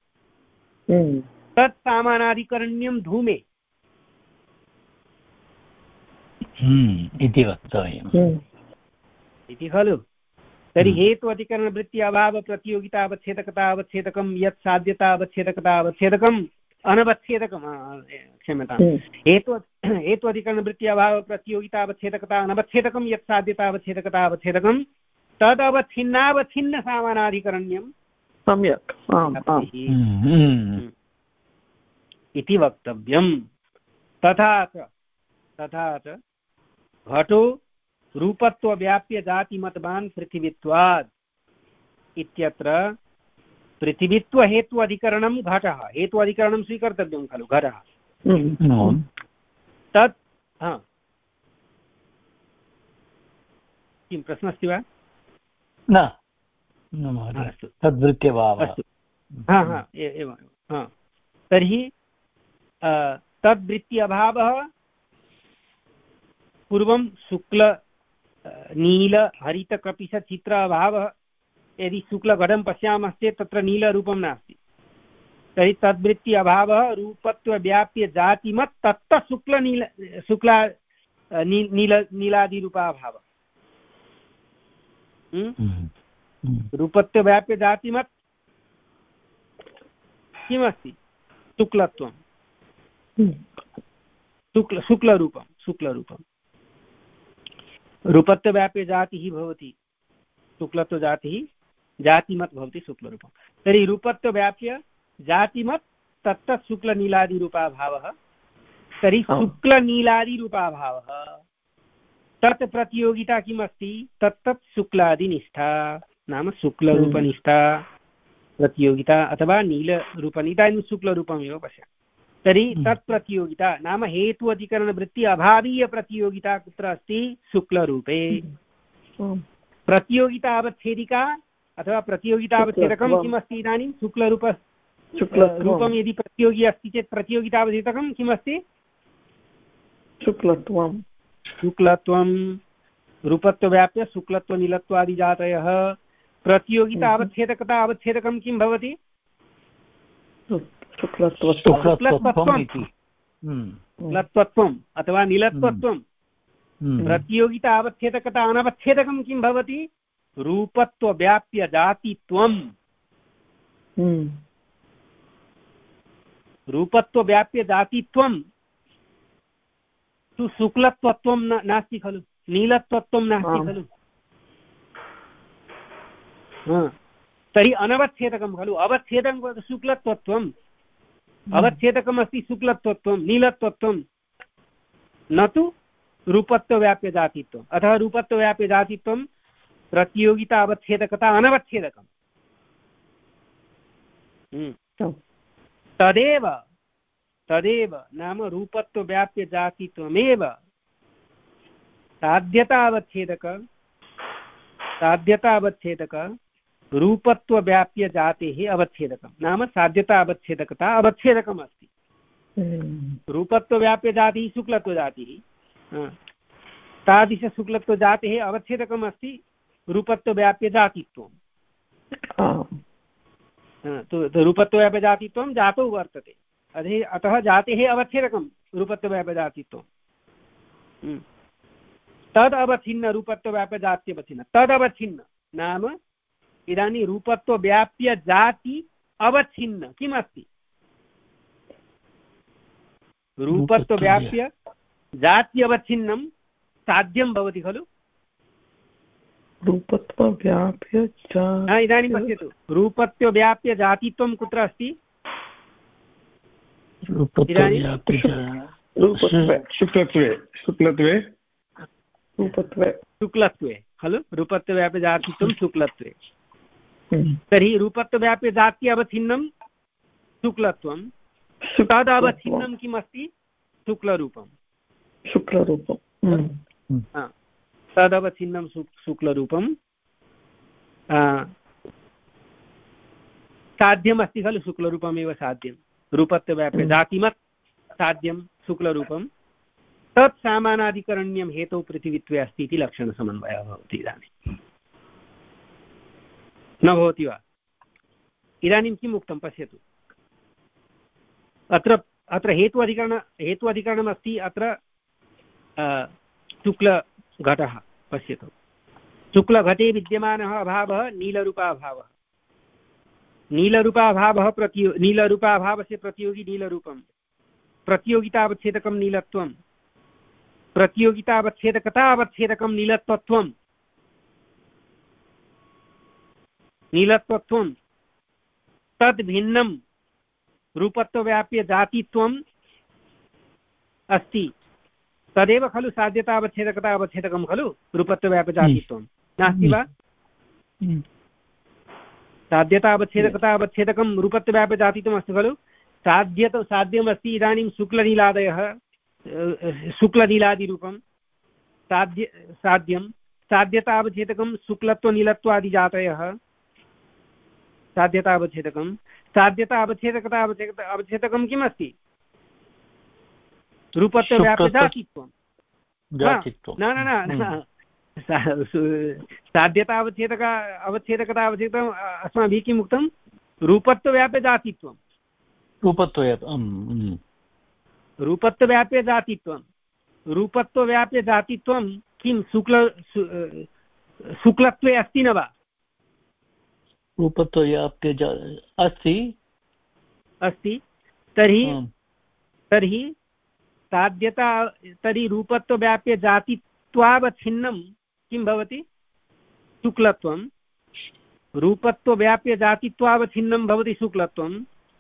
तत् सामानाधिकरण्यं धूमे इति वक्तव्यम् इति खलु तर्हि हेतु अधिकरणवृत्ति अभाव प्रतियोगिता अवच्छेदकता अवच्छेदकं यत् साध्यता अवच्छेदकता अवच्छेदकम् अनवच्छेदकं क्षम्यतां हेतु हेतु अधिकरणवृत्ति अभाव प्रतियोगिता अवच्छेदकता अनवच्छेदकं यत् साध्यता अवच्छेदकता अवच्छेदकं तदवच्छिन्नावच्छिन्न सामानाधिकरण्यं सम्यक् इति वक्तव्यं तथा च तथा च घटो रूपत्वव्याप्य जातिमतवान् पृथिवीत्वात् इत्यत्र पृथिवीत्व हेतु अधिकरणं घटः हेतु अधिकरणं स्वीकर्तव्यं खलु घटः तत् किं प्रश्नः अस्ति वा न तद्वृत्य वा अस्तु हा हा एवं हा तर्हि तद्वृत्ति अभावः पूर्वं शुक्ल नील हरित कपिश चित्र अभावः यदि शुक्लघटं पश्यामश्चेत् तत्र नीलरूपं नास्ति तर्हि तद्वृत्ति अभावः रूपत्वव्याप्य जातिमत् तत्तः शुक्लनील शुक्ला नील नीलादिरूपाभावः रूपत्वव्याप्य जातिमत् किमस्ति शुक्लत्वं शुक्ल शुक्लरूपं शुक्लरूपं रूपत्वव्याप्य जातिः भवति शुक्लत्वजातिः जातिमत् भवति शुक्लरूपं तर्हि रूपत्वव्याप्य जातिमत् तत्तत् शुक्लनीलादिरूपाभावः तर्हि शुक्लनीलादिरूपाभावः तत् प्रतियोगिता किमस्ति तत्तत् शुक्लादिनिष्ठा नाम शुक्लरूपनिष्ठा प्रतियोगिता अथवा नीलरूपनि इदानीं शुक्लरूपमेव पश्यामः तर्हि तत् प्रतियोगिता नाम हेतु अधिकरणवृत्ति अभावीयप्रतियोगिता कुत्र अस्ति शुक्लरूपे प्रतियोगिता अवच्छेदिका अथवा प्रतियोगिता अवच्छेदकं किमस्ति इदानीं शुक्लरूप रूपं यदि प्रतियोगी अस्ति चेत् प्रतियोगितावच्छेदकं किमस्ति? शुक्लत्वं शुक्लत्वं रूपत्वव्याप्य शुक्लत्वनीलत्वादिजातयः प्रतियोगिता अवच्छेदकता अवच्छेदकं किं भवति? शुक्लत्वम् अथवा नीलत्वत्वं प्रतियोगिता अवच्छेदकता अनवच्छेदकं किं भवति? रूपत्वव्याप्य जातित्वम् रूपत्वव्याप्य जातित्वं तु शुक्लत्वत्वं नास्ति खलु, नीलत्वत्वं नास्ति खलु। तर्हि अनवच्छेदकं खलु। अवच्छेदकं शुक्लत्वत्वम् अवच्छेदकम् अस्ति शुक्लत्वत्वं नीलत्वत्वं न तु रूपत्वव्याप्य जातित्वम्। अतः रूपत्वव्याप्य जातित्वं प्रतियोगिता अवच्छेदकता अनवच्छेदकम्। तदेव तदेव नाम रूपत्वव्याप्य जातित्वमेव साध्यतावच्छेदक साध्यतावच्छेदक रूपत्वव्याप्य जातेः अवच्छेदकं नाम साध्यता अवच्छेदकता अवच्छेदकम् अस्ति। रूपत्वव्याप्य जातिः शुक्लत्वजातिः तादृशशुक्लत्वजातेः अवच्छेदकम् अस्ति रूपत्वव्याप्य जातित्वं। रूपत्वव्याप्य जातित्वं जातौ वर्तते, अतः जातेः अवच्छेदकं रूपत्वव्याप्य जातित्वं। तद् अवच्छिन्न रूपत्वव्याप्य जात्यवच्छिन्न तद् अवच्छिन्न नाम इदानीं रूपत्वव्याप्य जाति अवच्छिन्न किम् अस्ति? रूपत्वव्याप्य जात्यवच्छिन्नं साध्यं भवति खलु। रूपत्वव्याप्य इदानीं पश्यतु रूपत्वव्याप्य जातित्वं कुत्र अस्ति? शुक्लत्वे शुक्लत्वे रूपत्वे शुक्लत्वे खलु रूपत्वव्याप्य जातित्वं शुक्लत्वे। तर्हि रूपत्वव्याप्य जाति अवच्छिन्नं शुक्लत्वं तदवच्छिन्नं किम् अस्ति? शुक्लरूपं शुक्लरूपं तदवच्छिन्नं शुक्लरूपं साध्यमस्ति खलु। शुक्लरूपमेव साध्यं रूपत्वव्याप्य जातिमत् साध्यं शुक्लरूपं तत् सामानाधिकरण्यं हेतौ पृथिवीत्वे अस्ति इति लक्षणसमन्वयः भवति। इदानीं न भवति वा? इदानीं किम् उक्तं पश्यतु। अत्र अत्र हेतु अधिकरण हेतु अधिकरणमस्ति। अत्र शुक्लघटः पश्यतु। शुक्लघटे विद्यमानः अभावः नीलरूपाभावः। नीलरूपाभावः प्रतियो नीलरूपाभावस्य प्रतियोगी नीलरूपं प्रतियोगितावच्छेदकं नीलत्वं प्रतियोगितावच्छेदकतावच्छेदकं नीलत्वत्वं नीलत्वत्वं तद् भिन्नं रूपत्वव्याप्य जातित्वम् अस्ति। तदेव खलु साध्यतावच्छेदकता अवच्छेदकं खलु रूपत्वव्याप्य जातित्वं नास्ति वा? साध्यतावच्छेदकता अवच्छेदकं रूपत्वव्याप्य जातित्वम् अस्ति खलु। साध्यत साध्यमस्ति इदानीं शुक्लनीलादयः शुक्लनीलादिरूपं साध्य साध्यं साध्यतावच्छेदकं शुक्लत्वनीलत्वादिजातयः साध्यतावच्छेदकं साध्यता अवच्छेदकता अवच्छेदक अवच्छेदकं किम् अस्ति? रूपत्वव्याप्य जातित्वं। न न न साध्यता अवच्छेदक अवच्छेदकता अवच्छेदकम् अस्माभिः किम् उक्तं? रूपत्वव्याप्य जातित्वं रूपत्वव्याप्य रूपत्वव्याप्य जातित्वं रूपत्वव्याप्य जातित्वं किं शुक्ल शुक्लत्वे अस्ति न वा? रूपत्वव्याप्य अस्ति अस्ति। तर्हि तर्हि साध्यता तर्हि रूपत्वव्याप्य जातित्वावच्छिन्नं किं भवति? शुक्लत्वं। रूपत्वव्याप्य जातित्वावच्छिन्नं भवति शुक्लत्वं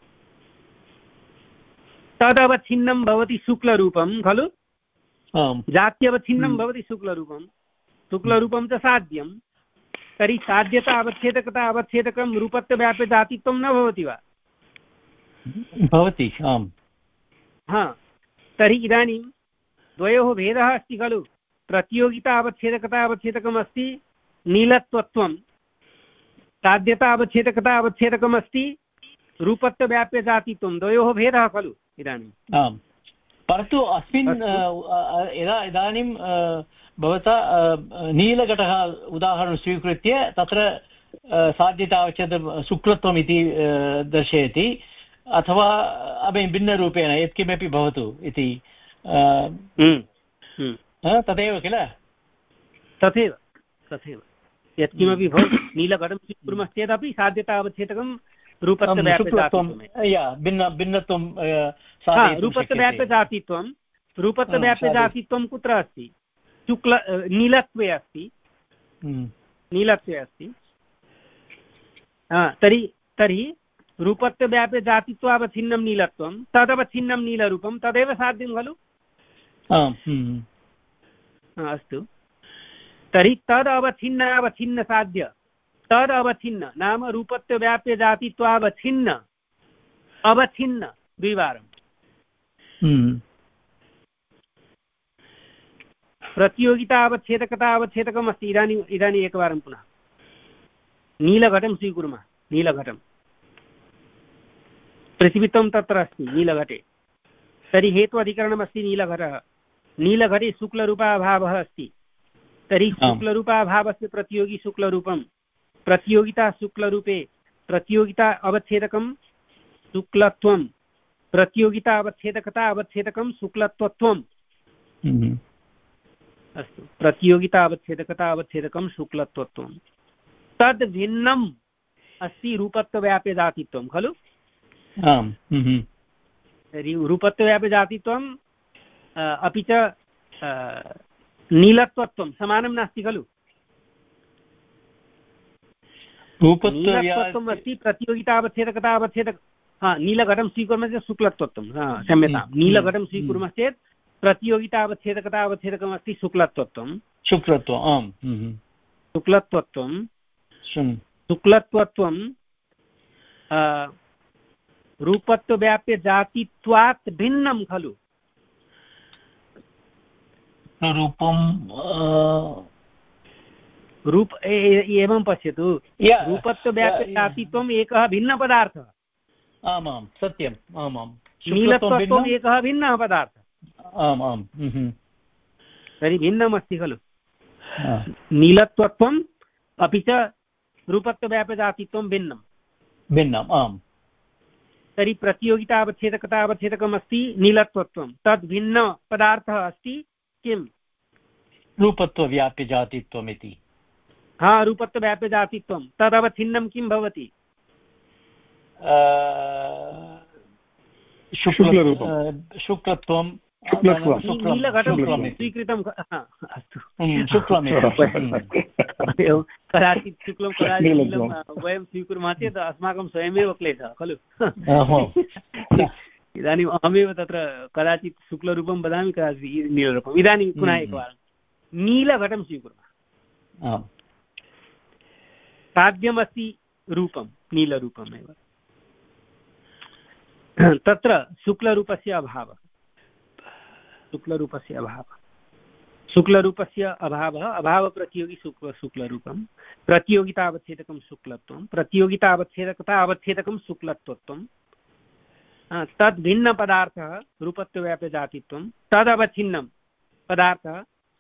तदवच्छिन्नं भवति शुक्लरूपं खलु। जात्यवच्छिन्नं भवति शुक्लरूपं शुक्लरूपं च साध्यं। तर्हि साध्यता अवच्छेदकता अवच्छेदकं रूपत्वव्याप्य जातित्वं न भवति वा? भवति। आम्। हा तर्हि इदानीं द्वयोः भेदः अस्ति खलु। प्रतियोगिता अवच्छेदकता अवच्छेदकम् अस्ति नीलत्वत्वं साध्यता अवच्छेदकता अवच्छेदकम् अस्ति रूपत्वव्याप्यजातित्वं द्वयोः भेदः खलु इदानीम्। आम्, परन्तु अस्मिन् यदा इदानीं भवता नीलघटः उदाहरणं स्वीकृत्य तत्र साध्यतावच्छेदं शुक्लत्वम् इति दर्शयति, अथवा भिन्नरूपेण यत्किमपि भवतु इति तदेव किल? तथैव तथैव यत्किमपि भवतु नीलघटं स्वीकुर्मश्चेदपि साध्यतावच्छेदकं रूपत्वव्याप्यजातित्वं भिन्न भिन्नत्वं रूपत्वव्याप्यजातित्वं रूपत्वव्याप्यजातित्वं कुत्र अस्ति? शुक्ल नीलत्वे अस्ति, नीलत्वे अस्ति। तर्हि तर्हि रूपत्वव्याप्यजातित्वावच्छिन्नं नीलत्वं तदवच्छिन्नं नीलरूपं तदेव साध्यं खलु? अस्तु, तर्हि तद् अवच्छिन्न अवच्छिन्न साध्य तद् अवच्छिन्न नाम रूपत्वव्याप्यजातित्वावच्छिन्न अवच्छिन्न द्विवारं प्रतियोगिता अवच्छेदकता अवच्छेदकम् अस्ति। इदानीम् इदानीम् एकवारं पुनः नीलघटं स्वीकुर्मः। नीलघटं पृथिवीत्वं तत्र अस्ति नीलघटे, तर्हि हेतु अधिकरणमस्ति नीलघटः। नीलघटे शुक्लरूपाभावः अस्ति, तर्हि शुक्लरूपाभावस्य प्रतियोगी शुक्लरूपं प्रतियोगिता शुक्लरूपे प्रतियोगिता अवच्छेदकं शुक्लत्वं प्रतियोगिता अवच्छेदकता अवच्छेदकं शुक्लत्वत्वम्। अस्तु, प्रतियोगिता अवच्छेदकता अवच्छेदकं शुक्लत्वत्वं तद् भिन्नम् अस्ति रूपत्वव्याप्यजातित्वं खलु? तर्हि रूपत्वव्याप्यजातित्वं अपि च नीलत्वत्वं समानं नास्ति खलु? नीलत्वत्वम् अस्ति प्रतियोगिता अवच्छेदकता अवच्छेदक नीलघटं स्वीकुर्मः चेत् शुक्लत्वत्वं, क्षम्यतां, नीलघटं स्वीकुर्मश्चेत् प्रतियोगिता अवच्छेदकता अवच्छेदकम् अस्ति शुक्लत्वत्वं शुक्लत्वम् आम् शुक्लत्वत्वं शुक्लत्वत्वं रूपत्वव्याप्यजातित्वात् भिन्नं खलु? रूपं रूप एवं पश्यतु, रूपत्वव्याप्यजातित्वम् एकः भिन्नपदार्थः। आमां सत्यम्, आमां नीलत्वत्वम् एकः भिन्नः पदार्थः। आम् आम् तर्हि भिन्नम् अस्ति खलु? नीलत्वत्वम् अपि च रूपत्वव्याप्यजातित्वं भिन्नं भिन्नम् आम्। तर्हि प्रतियोगिता अवच्छेदकता अवच्छेदकम् अस्ति नीलत्वत्वं, तद् भिन्नपदार्थः अस्ति किं? रूपत्वव्याप्यजातित्वम् इति। हा, रूपत्वव्याप्यजातित्वं तदवच्छिन्नं किं भवति? शुक्लत्वं नीलघटं स्वीकृतं। अस्तु, कदाचित् शुक्लं कदाचित् नीलं वयं स्वीकुर्मः चेत् अस्माकं स्वयमेव क्लेशः खलु? इदानीम् अहमेव तत्र कदाचित् शुक्लरूपं वदामि, कदाचित् नीलरूपम्। इदानीं पुनः एकवारं नीलघटं स्वीकुर्मः। साध्यमस्ति रूपं नीलरूपमेव, तत्र शुक्लरूपस्य अभावः शुक्लरूपस्य अभावः शुक्लरूपस्य अभावः अभावप्रतियोगी शुक्ल शुक्लरूपं प्रतियोगितावच्छेदकं शुक्लत्वं प्रतियोगितावच्छेदकता अवच्छेदकं शुक्लत्वत्वं तद् भिन्नपदार्थः रूपत्वव्याप्यजातित्वं तदवच्छिन्नं पदार्थः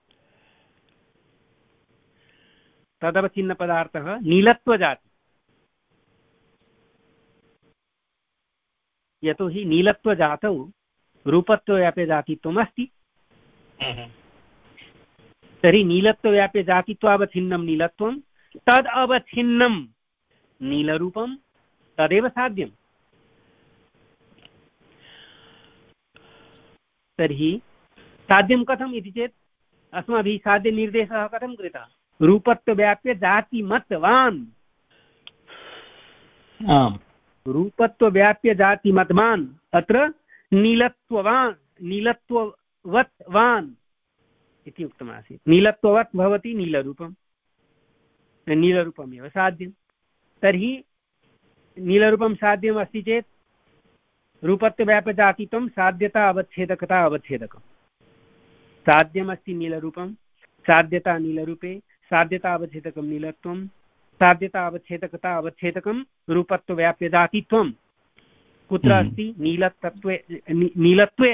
तदवच्छिन्नपदार्थः नीलत्वजाति। यतोहि नीलत्वजातौ रूपत्वव्याप्यजातित्वम् अस्ति, तर्हि नीलत्वव्याप्यजातित्वावच्छिन्नं नीलत्वं तद् अवच्छिन्नं नीलरूपं तदेव साध्यं। तर्हि साध्यं कथम् इति चेत् अस्माभिः साध्यनिर्देशः कथं कृतः? रूपत्वव्याप्यजातिमत्वान् रूपत्वव्याप्यजातिमत्वान् अत्र नीलत्ववान् नीलत्ववत्वान् इति उक्तमासीत्। नीलत्ववत् भवति नीलरूपं, नीलरूपमेव साध्यं। तर्हि नीलरूपं साध्यम् अस्ति चेत् रूपत्वव्याप्यजातित्वं साध्यता अवच्छेदकता अवच्छेदकं साध्यमस्ति नीलरूपं, साध्यता नीलरूपे, साध्यता अवच्छेदकं नीलत्वं, साध्यता अवच्छेदकता अवच्छेदकं रूपत्वव्याप्यजातित्वं कुत्र अस्ति नीलत्वे नीलत्वे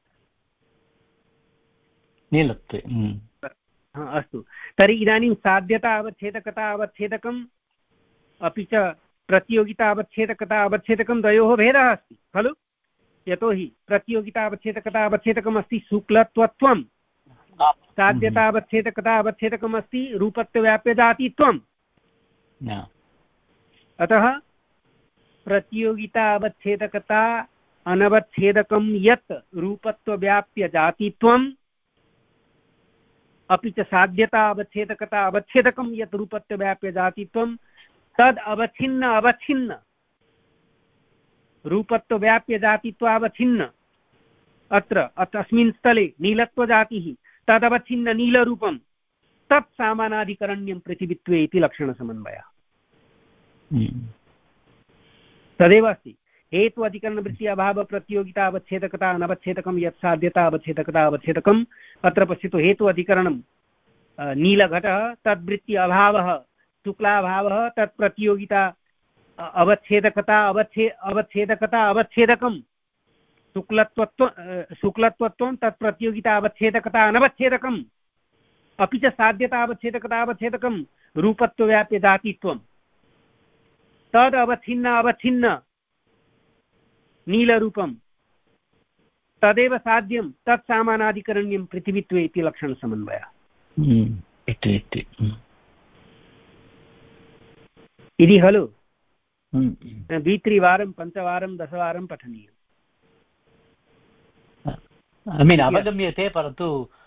नीलत्वे अस्तु तर्हि इदानीं साध्यता अवच्छेदकता अवच्छेदकम् अपि च प्रतियोगिता अवच्छेदकता अवच्छेदकं द्वयोः भेदः अस्ति खलु यतोहि प्रतियोगिता अवच्छेदकता अवच्छेदकम् अस्ति शुक्लत्वत्वं साध्यता अवच्छेदकता अवच्छेदकम् अस्ति रूपत्वव्याप्यजातित्वम् अतः प्रतियोगिता अवच्छेदकता अनवच्छेदकं यत् रूपत्वव्याप्यजातित्वम् अपि च साध्यता अवच्छेदकता अवच्छेदकं यत् रूपत्वव्याप्यजातित्वं तद् अवच्छिन्न अवच्छिन्न रूपत्वव्याप्यजातित्वावच्छिन्न अत्र अस्मिन् स्थले नीलत्वजातिः तदवच्छिन्न नीलरूपं तत् सामानाधिकरण्यं पृथिवीत्वे इति लक्षणसमन्वयः तदेव अस्ति हेतु अधिकरणवृत्ति अभाव प्रतियोगिता अवच्छेदकता अनवच्छेदकं यत् साध्यता अवच्छेदकता अवच्छेदकम् अत्र पश्यतु हेतु अधिकरणं नीलघटः तद्वृत्ति अभावः शुक्लाभावः तत् प्रतियोगिता अवच्छेदकता अवच्छे अवच्छेदकता अवच्छेदकं शुक्लत्वत्व शुक्लत्वत्वं तत् प्रतियोगिता अवच्छेदकता अनवच्छेदकम् अपि च साध्यता अवच्छेदकता अवच्छेदकं रूपत्वव्याप्यजातित्वं तद् अवच्छिन्न अवच्छिन्न नीलरूपं तदेव साध्यं तत् सामानाधिकरण्यं पृथिवीत्वे इति लक्षणसमन्वयः इति खलु द्वित्रिवारं पञ्चवारं दशवारं पठनीयम् I mean अवगम्यते परन्तु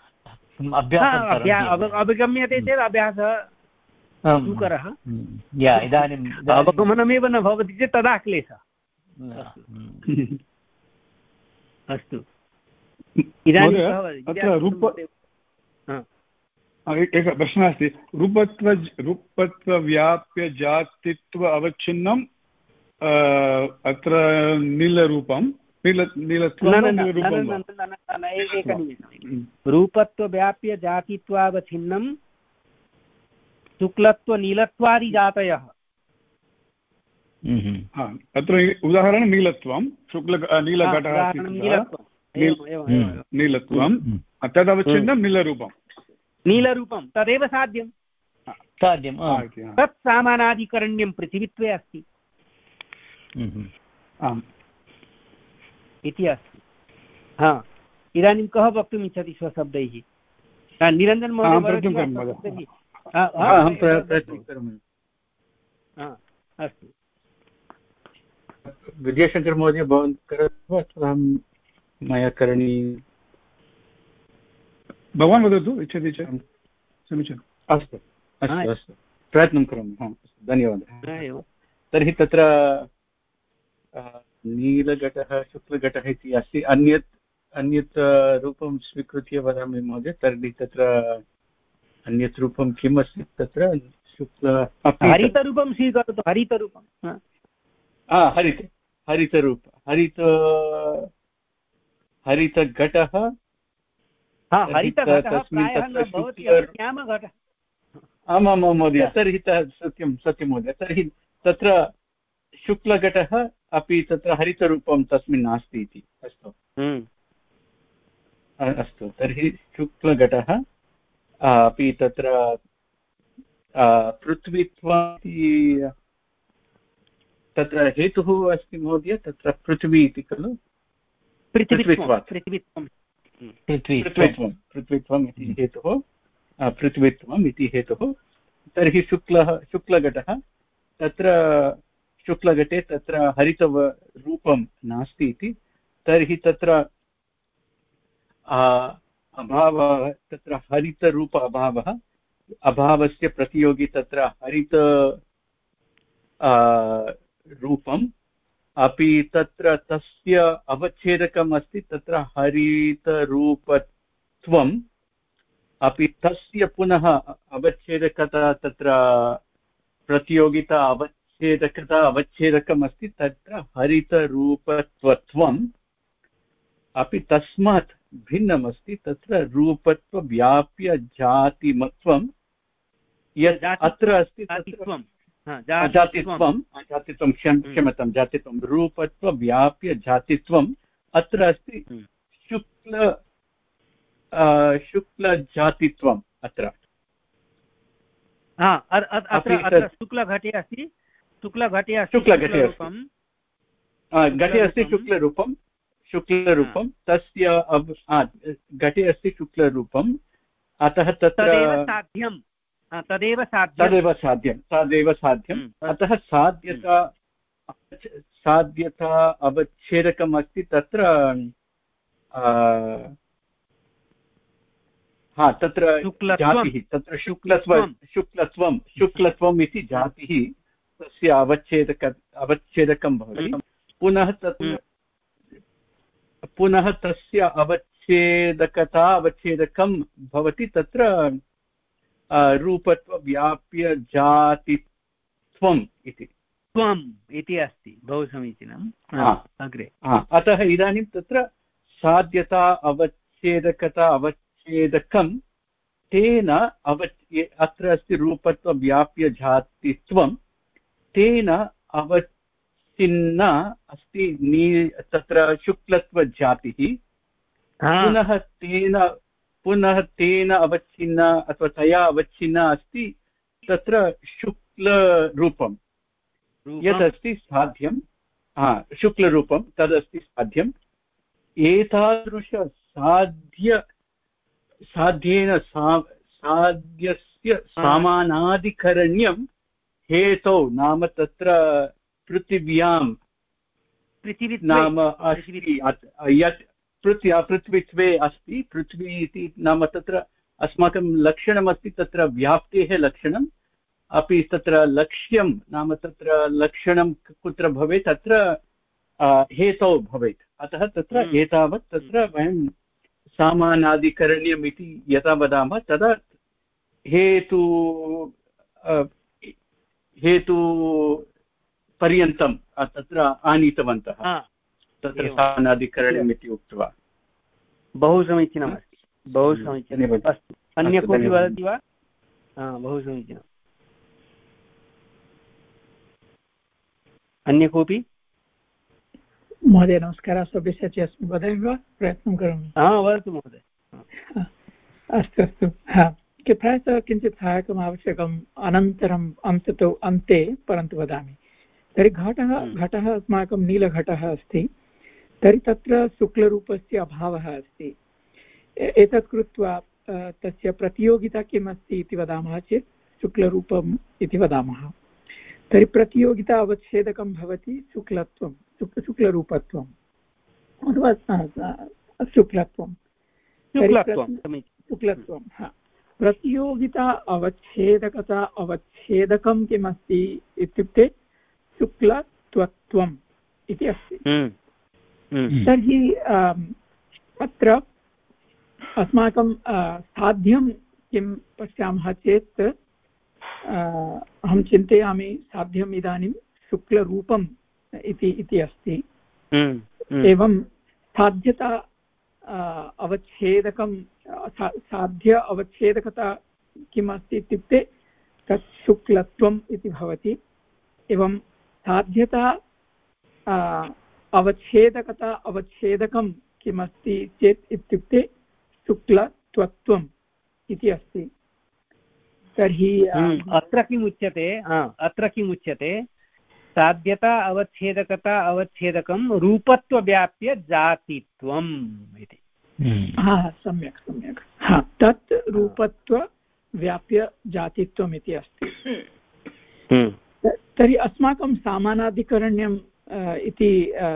अवगम्यते चेत् अभ्यासः सुकरः इदानीम् अवगमनमेव न भवति चेत् तदा क्लेशः अस्तु इदानीं एकः प्रश्नः अस्ति रूपत्व रूपत्वव्याप्यजातित्व अवच्छिन्नं अत्र नीलरूपं रूपत्वव्याप्यजातित्वावच्छिन्नं शुक्लत्वनीलत्वादिजातयः अत्र उदाहरणं नीलत्वं शुक्ल नीलघटः नीलत्वं तदवच्छिन्नं नीलरूपं नीलरूपं तदेव साध्यं साध्यं तत् सामानाधिकरण्यं पृथिवीत्वे अस्ति आम् इति अस्ति हा इदानीं कः वक्तुम् इच्छति स्वशब्दैः निरञ्जन महोदय अस्तु विजयशङ्कर महोदय भवान् करोतु अथवा मया करणीयं भवान् वदतु इच्छति चेत् समीचीनम् अस्तु अस्तु अस्तु प्रयत्नं करोमि हा धन्यवादः तर्हि तत्र नीलघटः शुक्लघटः इति अस्ति अन्यत् अन्यत् रूपं स्वीकृत्य वदामि महोदय तर्हि तत्र अन्यत् रूपं किम् अस्ति तत्र शुक्ल हरितरूपं स्वीकरोतु हरितरूपं हरित हरितरूप हरित हरितघटः आमां महोदय तर्हि सत्यं सत्यं महोदय तर्हि तत्र शुक्लघटः अपि तत्र हरितरूपं तस्मिन् नास्ति इति अस्तु अस्तु तर्हि शुक्लघटः अपि तत्र पृथ्वीत्वं तत्र हेतुः अस्ति महोदय तत्र पृथ्वी इति खलु पृथ्वीत्वात् पृथ्वीत्वं पृथ्वीत्वं पृथ्वीत्वम् इति हेतुः पृथ्वीत्वम् इति हेतुः तर्हि शुक्लः शुक्लघटः तत्र शुक्लघटे तत्र हरितरूपं नास्ति इति तर्हि तत्र अभावः तत्र हरितरूप अभावः अभावस्य प्रतियोगी तत्र हरित रूपम् अपि तत्र तस्य अवच्छेदकम् अस्ति तत्र हरितरूपत्वम् अपि तस्य पुनः अवच्छेदकता तत्र प्रतियोगिता अवच्छेदकता अवच्छेदकम् अस्ति तत्र हरितरूपत्वत्वम् अपि तस्मात् भिन्नम् अस्ति तत्र रूपत्वव्याप्य जातिमत्वं यत् अत्र अस्ति जातित्वं जातित्वं क्षम्यतां जातित्वं रूपत्वव्याप्य जातित्वम् अत्र अस्ति शुक्ल शुक्लजातित्वम् अत्र अत्र शुक्लघटे अस्ति शुक्लघटे शुक्लघटे घटे अस्ति शुक्लरूपं शुक्लरूपं तस्य घटे अस्ति शुक्लरूपम् अतः तत्र साध्यं तदेव साध्यं तदेव साध्यं तदेव साध्यम् अतः साध्यता साध्यता अवच्छेदकम् अस्ति तत्र हा तत्र जातिः तत्र शुक्लत्वं शुक्लत्वं शुक्लत्वम् इति जातिः तस्य अवच्छेदक अवच्छेदकं भवति पुनः तत्र पुनः तस्य अवच्छेदकता अवच्छेदकं भवति तत्र रूपत्वव्याप्य जातित्वम् इति त्वम् इति अस्ति बहु समीचीनम् अग्रे अतः इदानीं तत्र साध्यता अवच्छेदकता अवच्छेदकं तेन अव अत्र अस्ति रूपत्वव्याप्य जातित्वं तेन अवच्छिन्न अस्ति नी तत्र शुक्लत्वजातिः पुनः तेन पुनः तेन अवच्छिन्न अथवा तया अवच्छिन्न अस्ति तत्र शुक्लरूपं यत् अस्ति साध्यं हा शुक्लरूपं तदस्ति साध्यम् एतादृश साध्य साध्येन सा साध्यस्य समानाधिकरण्यं हेतौ नाम तत्र पृथिव्यां नाम अस्ति यत् पृथ्वी पृथ्वीत्वे अस्ति पृथ्वी इति नाम तत्र अस्माकं लक्षणमस्ति तत्र व्याप्तेः लक्षणम् अपि तत्र लक्ष्यं नाम तत्र लक्षणं कुत्र भवेत् तत्र हेतौ भवेत् अतः तत्र एतावत् तत्र वयं सामानाधिकरण्यम् इति यदा वदामः तदा हेतु हेतु पर्यन्तं तत्र आनीतवन्तः तत्र सामानाधिकरणम् इति उक्त्वा बहु समीचीनमस्ति बहु समीचीनम् अस्तु अन्य कोऽपि वदति वा बहु समीचीनम् अन्य कोऽपि महोदय नमस्कारः सव्यसाची अस्मि वदामि वा प्रयत्नं करोमि वदतु महोदय अस्तु अस्तु हा प्रायशः किञ्चित् सहायकम् आवश्यकम् अनन्तरम् अन्ततो अन्ते परन्तु वदामि तर्हि घटः घटः अस्माकं नीलघटः अस्ति तर्हि तत्र शुक्लरूपस्य अभावः अस्ति एतत् कृत्वा तस्य प्रतियोगिता किम् अस्ति इति वदामः चेत् शुक्लरूपम् इति वदामः तर्हि प्रतियोगिता अवच्छेदकं भवति शुक्लत्वं शुक्लरूपत्वम् अथवा शुक्लत्वं शुक्लत्वं हा प्रतियोगिता अवच्छेदकता अवच्छेदकं किम् अस्ति इत्युक्ते शुक्लत्वत्वम् इति अस्ति तर्हि अत्र अस्माकं साध्यं किं पश्यामः चेत् अहं चिन्तयामि साध्यम् इदानीं शुक्लरूपम् इति इति अस्ति एवं साध्यता अवच्छेदकं साध्य अवच्छेदकता किम् अस्ति इत्युक्ते तत् शुक्लत्वम् इति भवति एवं साध्यता अवच्छेदकता अवच्छेदकं किमस्ति चेत् इत्युक्ते शुक्लत्वत्वम् इति अस्ति तर्हि अत्र किम् उच्यते अत्र किम् उच्यते साध्यता अवच्छेदकता अवच्छेदकं रूपत्वव्याप्य जातित्वम् इति हा सम्यक् सम्यक् हा तत् रूपत्वव्याप्य जातित्वम् इति अस्ति तर्हि अस्माकं सामानाधिकरण्यम् इति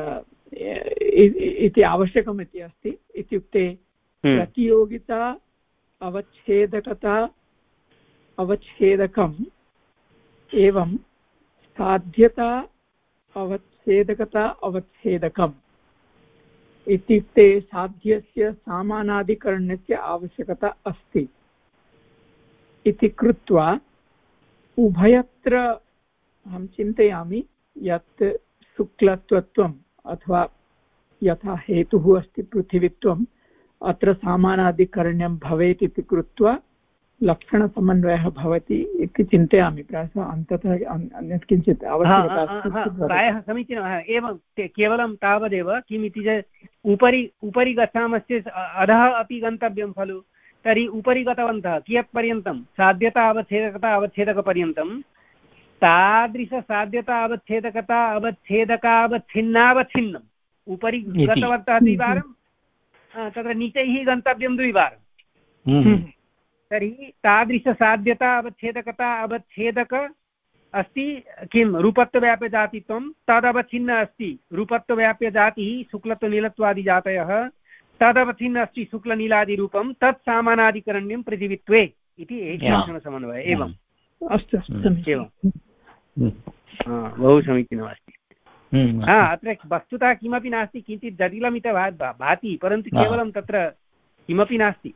इति आवश्यकम् इति अस्ति इत्युक्ते प्रतियोगिता अवच्छेदकता अवच्छेदकम् एवं साध्यता अवच्छेदकता अवच्छेदकम् इत्युक्ते साध्यस्य सामानाधिकरणस्य आवश्यकता अस्ति इति कृत्वा उभयत्र अहं चिन्तयामि यत् शुक्लत्वत्वम् अथवा यथा हेतुः अस्ति पृथिवीत्वम् अत्र सामानाधिकरण्यं भवेत् इति कृत्वा लक्षणसमन्वयः भवति इति चिन्तयामि प्रायः अन्ततः अन्यत् किञ्चित् आवश्यकता प्रायः समीचीनः एवं केवलं तावदेव किम् इति चेत् उपरि उपरि गच्छामश्चेत् अधः अपि गन्तव्यं खलु तर्हि उपरि गतवन्तः कियत्पर्यन्तं साध्यता अवच्छेदकता अवच्छेदकपर्यन्तं तादृशसाध्यता अवच्छेदकता अवच्छेदकावच्छिन्नावच्छिन्नम् उपरि गतवन्तः द्विवारं तत्र नीचैः गन्तव्यं द्विवारं तर्हि तादृशसाध्यता अवच्छेदकता अवच्छेदक अस्ति किं रूपत्वव्याप्यजातित्वं तदवच्छिन्न अस्ति रूपत्वव्याप्यजातिः शुक्लत्वनीलत्वादिजातयः तदवच्छिन्न अस्ति शुक्लनीलादिरूपं तत् सामानाधिकरण्यं पृथिवीत्वे इति लक्षणसमन्वयः एवम् अस्तु एवं बहु समीचीनमस्ति हा अत्र वस्तुतः किमपि नास्ति किञ्चित् जटिलमिति भाति परन्तु केवलं तत्र किमपि नास्ति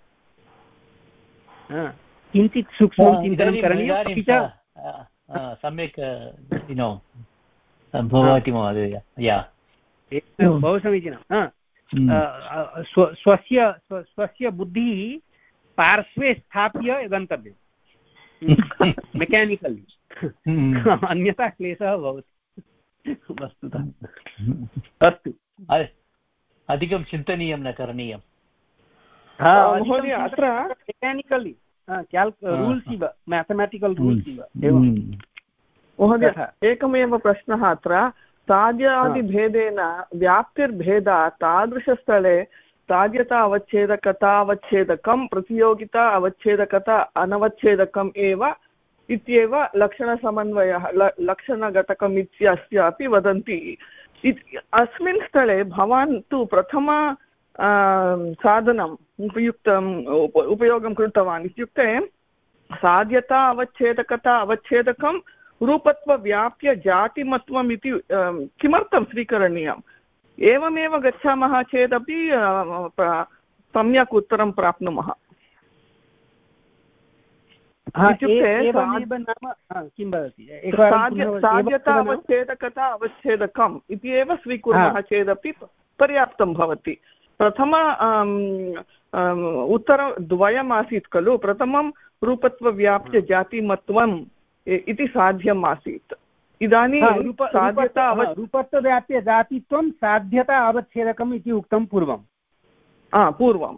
किञ्चित् सूक्ष्मं चिन्तनं करणीयम् अपि च सम्यक् भवति महोदय बहु समीचीनं स्वस्य स्वस्य बुद्धिः पार्श्वे स्थाप्य गन्तव्यं मेकानिकल् अन्यथा क्लेशः भवति वस्तुतः अस्तु अधिकं चिन्तनीयं न करणीयं महोदय अत्र मेकानिकलि रूल्स् इव मेथमेटिकल् रूल्स् इव एवं महोदय एकमेव प्रश्नः अत्र साध्यादिभेदेन व्याप्तिर्भेदात् तादृशस्थले साध्यता अवच्छेदकता अवच्छेदकं प्रतियोगिता अवच्छेदकता अनवच्छेदकम् एव इत्येव लक्षणसमन्वयः लक्षणघटकम् इत्यस्य अपि वदन्ति अस्मिन् स्थले भवान् तु प्रथम साधनम् उपयुक्तम् उपयोगं कृतवान् इत्युक्ते साध्यता अवच्छेदकता अवच्छेदकं रूपत्वव्याप्य जातिमत्वम् इति किमर्थं स्वीकरणीयम् एवमेव गच्छामः चेदपि सम्यक् उत्तरं प्राप्नुमः इत्युक्ते साध्यता अवच्छेदकता अवच्छेदकम् इति एव स्वीकुर्मः चेदपि पर्याप्तं भवति प्रथम उत्तरद्वयम् आसीत् खलु प्रथमं रूपत्वव्याप्य जातिमत्वम् इति साध्यम् आसीत् इदानीं साध्यता रूपत्वव्याप्य जातित्वं साध्यता अवच्छेदकम् इति उक्तं पूर्वं पूर्वं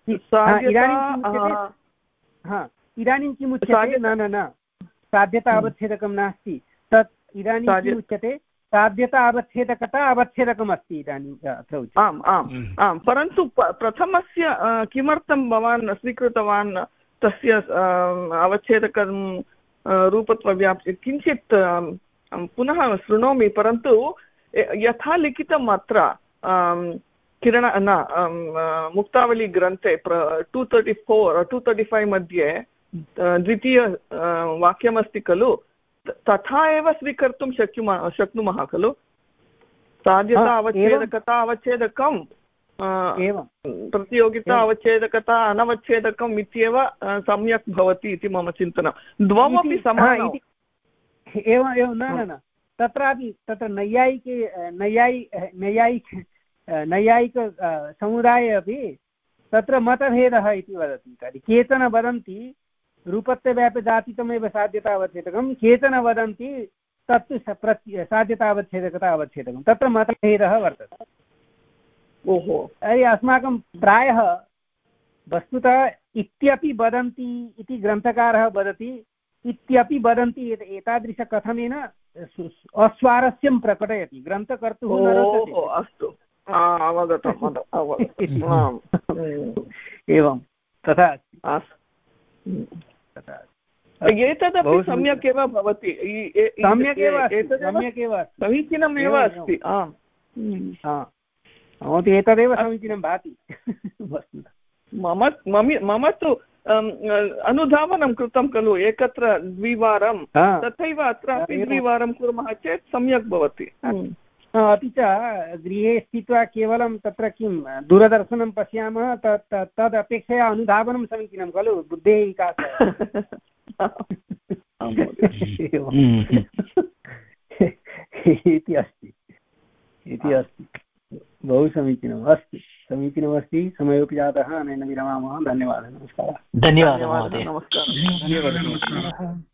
इदानीं किम् उच्यते न न न साध्यता अवच्छेदकं नास्ति तत् इदानीं किम् उच्यते साध्यता अवच्छेदकता अवच्छेदकम् अस्ति इदानीं अत्र उच्यते आम् आम् आम् परन्तु प्रथमस्य किमर्थं भवान् स्वीकृतवान् तस्य अवच्छेदकं रूपत्वव्याप्ति किञ्चित् पुनः शृणोमि परन्तु यथा लिखितम् अत्र किरण न मुक्तावलीग्रन्थे two thirty four to thirty five मध्ये द्वितीय वाक्यमस्ति खलु तथा एव स्वीकर्तुं शक्नुमः शक्नुमः खलु साध्यता अवच्छेदकता अवच्छेदकं प्रतियोगिता अवच्छेदकता अनवच्छेदकम् इत्येव सम्यक् भवति इति मम चिन्तनं द्वौमपि समानम् एवम् एवं न न न तत्रापि तत्र नैयायिके नैयायि नैयायिक नैयायिक समुदाये अपि तत्र मतभेदः इति वदति तर्हि केचन वदन्ति रूपत्वव्याप्यजातितमेव साध्यता अवच्छेदकं केचन वदन्ति तत्तु साध्यता अवच्छेदकता अवच्छेदकं तत्र मतभेदः वर्तते ओहो तर्हि अस्माकं प्रायः वस्तुतः इत्यपि वदन्ति इति ग्रन्थकारः वदति इत्यपि वदन्ति एतादृशकथनेन अस्वारस्यं प्रकटयति ग्रन्थकर्तुः न रोचते अस्तु अवगतम् एवं तथा एतदपि सम्यक् एव भवति सम्यक् एव सम्यक् एव समीचीनमेव अस्ति आम् महोदय एतदेव समीचीनं भाति मम मम तु अनुधावनं कृतं खलु एकत्र द्विवारं तथैव अत्रापि द्विवारं कुर्मः चेत् सम्यक् भवति अपि च गृहे स्थित्वा केवलं तत्र किं दूरदर्शनं पश्यामः तत् तदपेक्षया अनुधावनं समीचीनं खलु बुद्धेः विकासः इति अस्ति इति अस्ति बहु समीचीनम् अस्ति, समीचीनमस्ति। समयोपि जातः, अनेन विरमामः। धन्यवादः, नमस्कारः। धन्यवादः महोदय। नमस्कारः। धन्यवादः।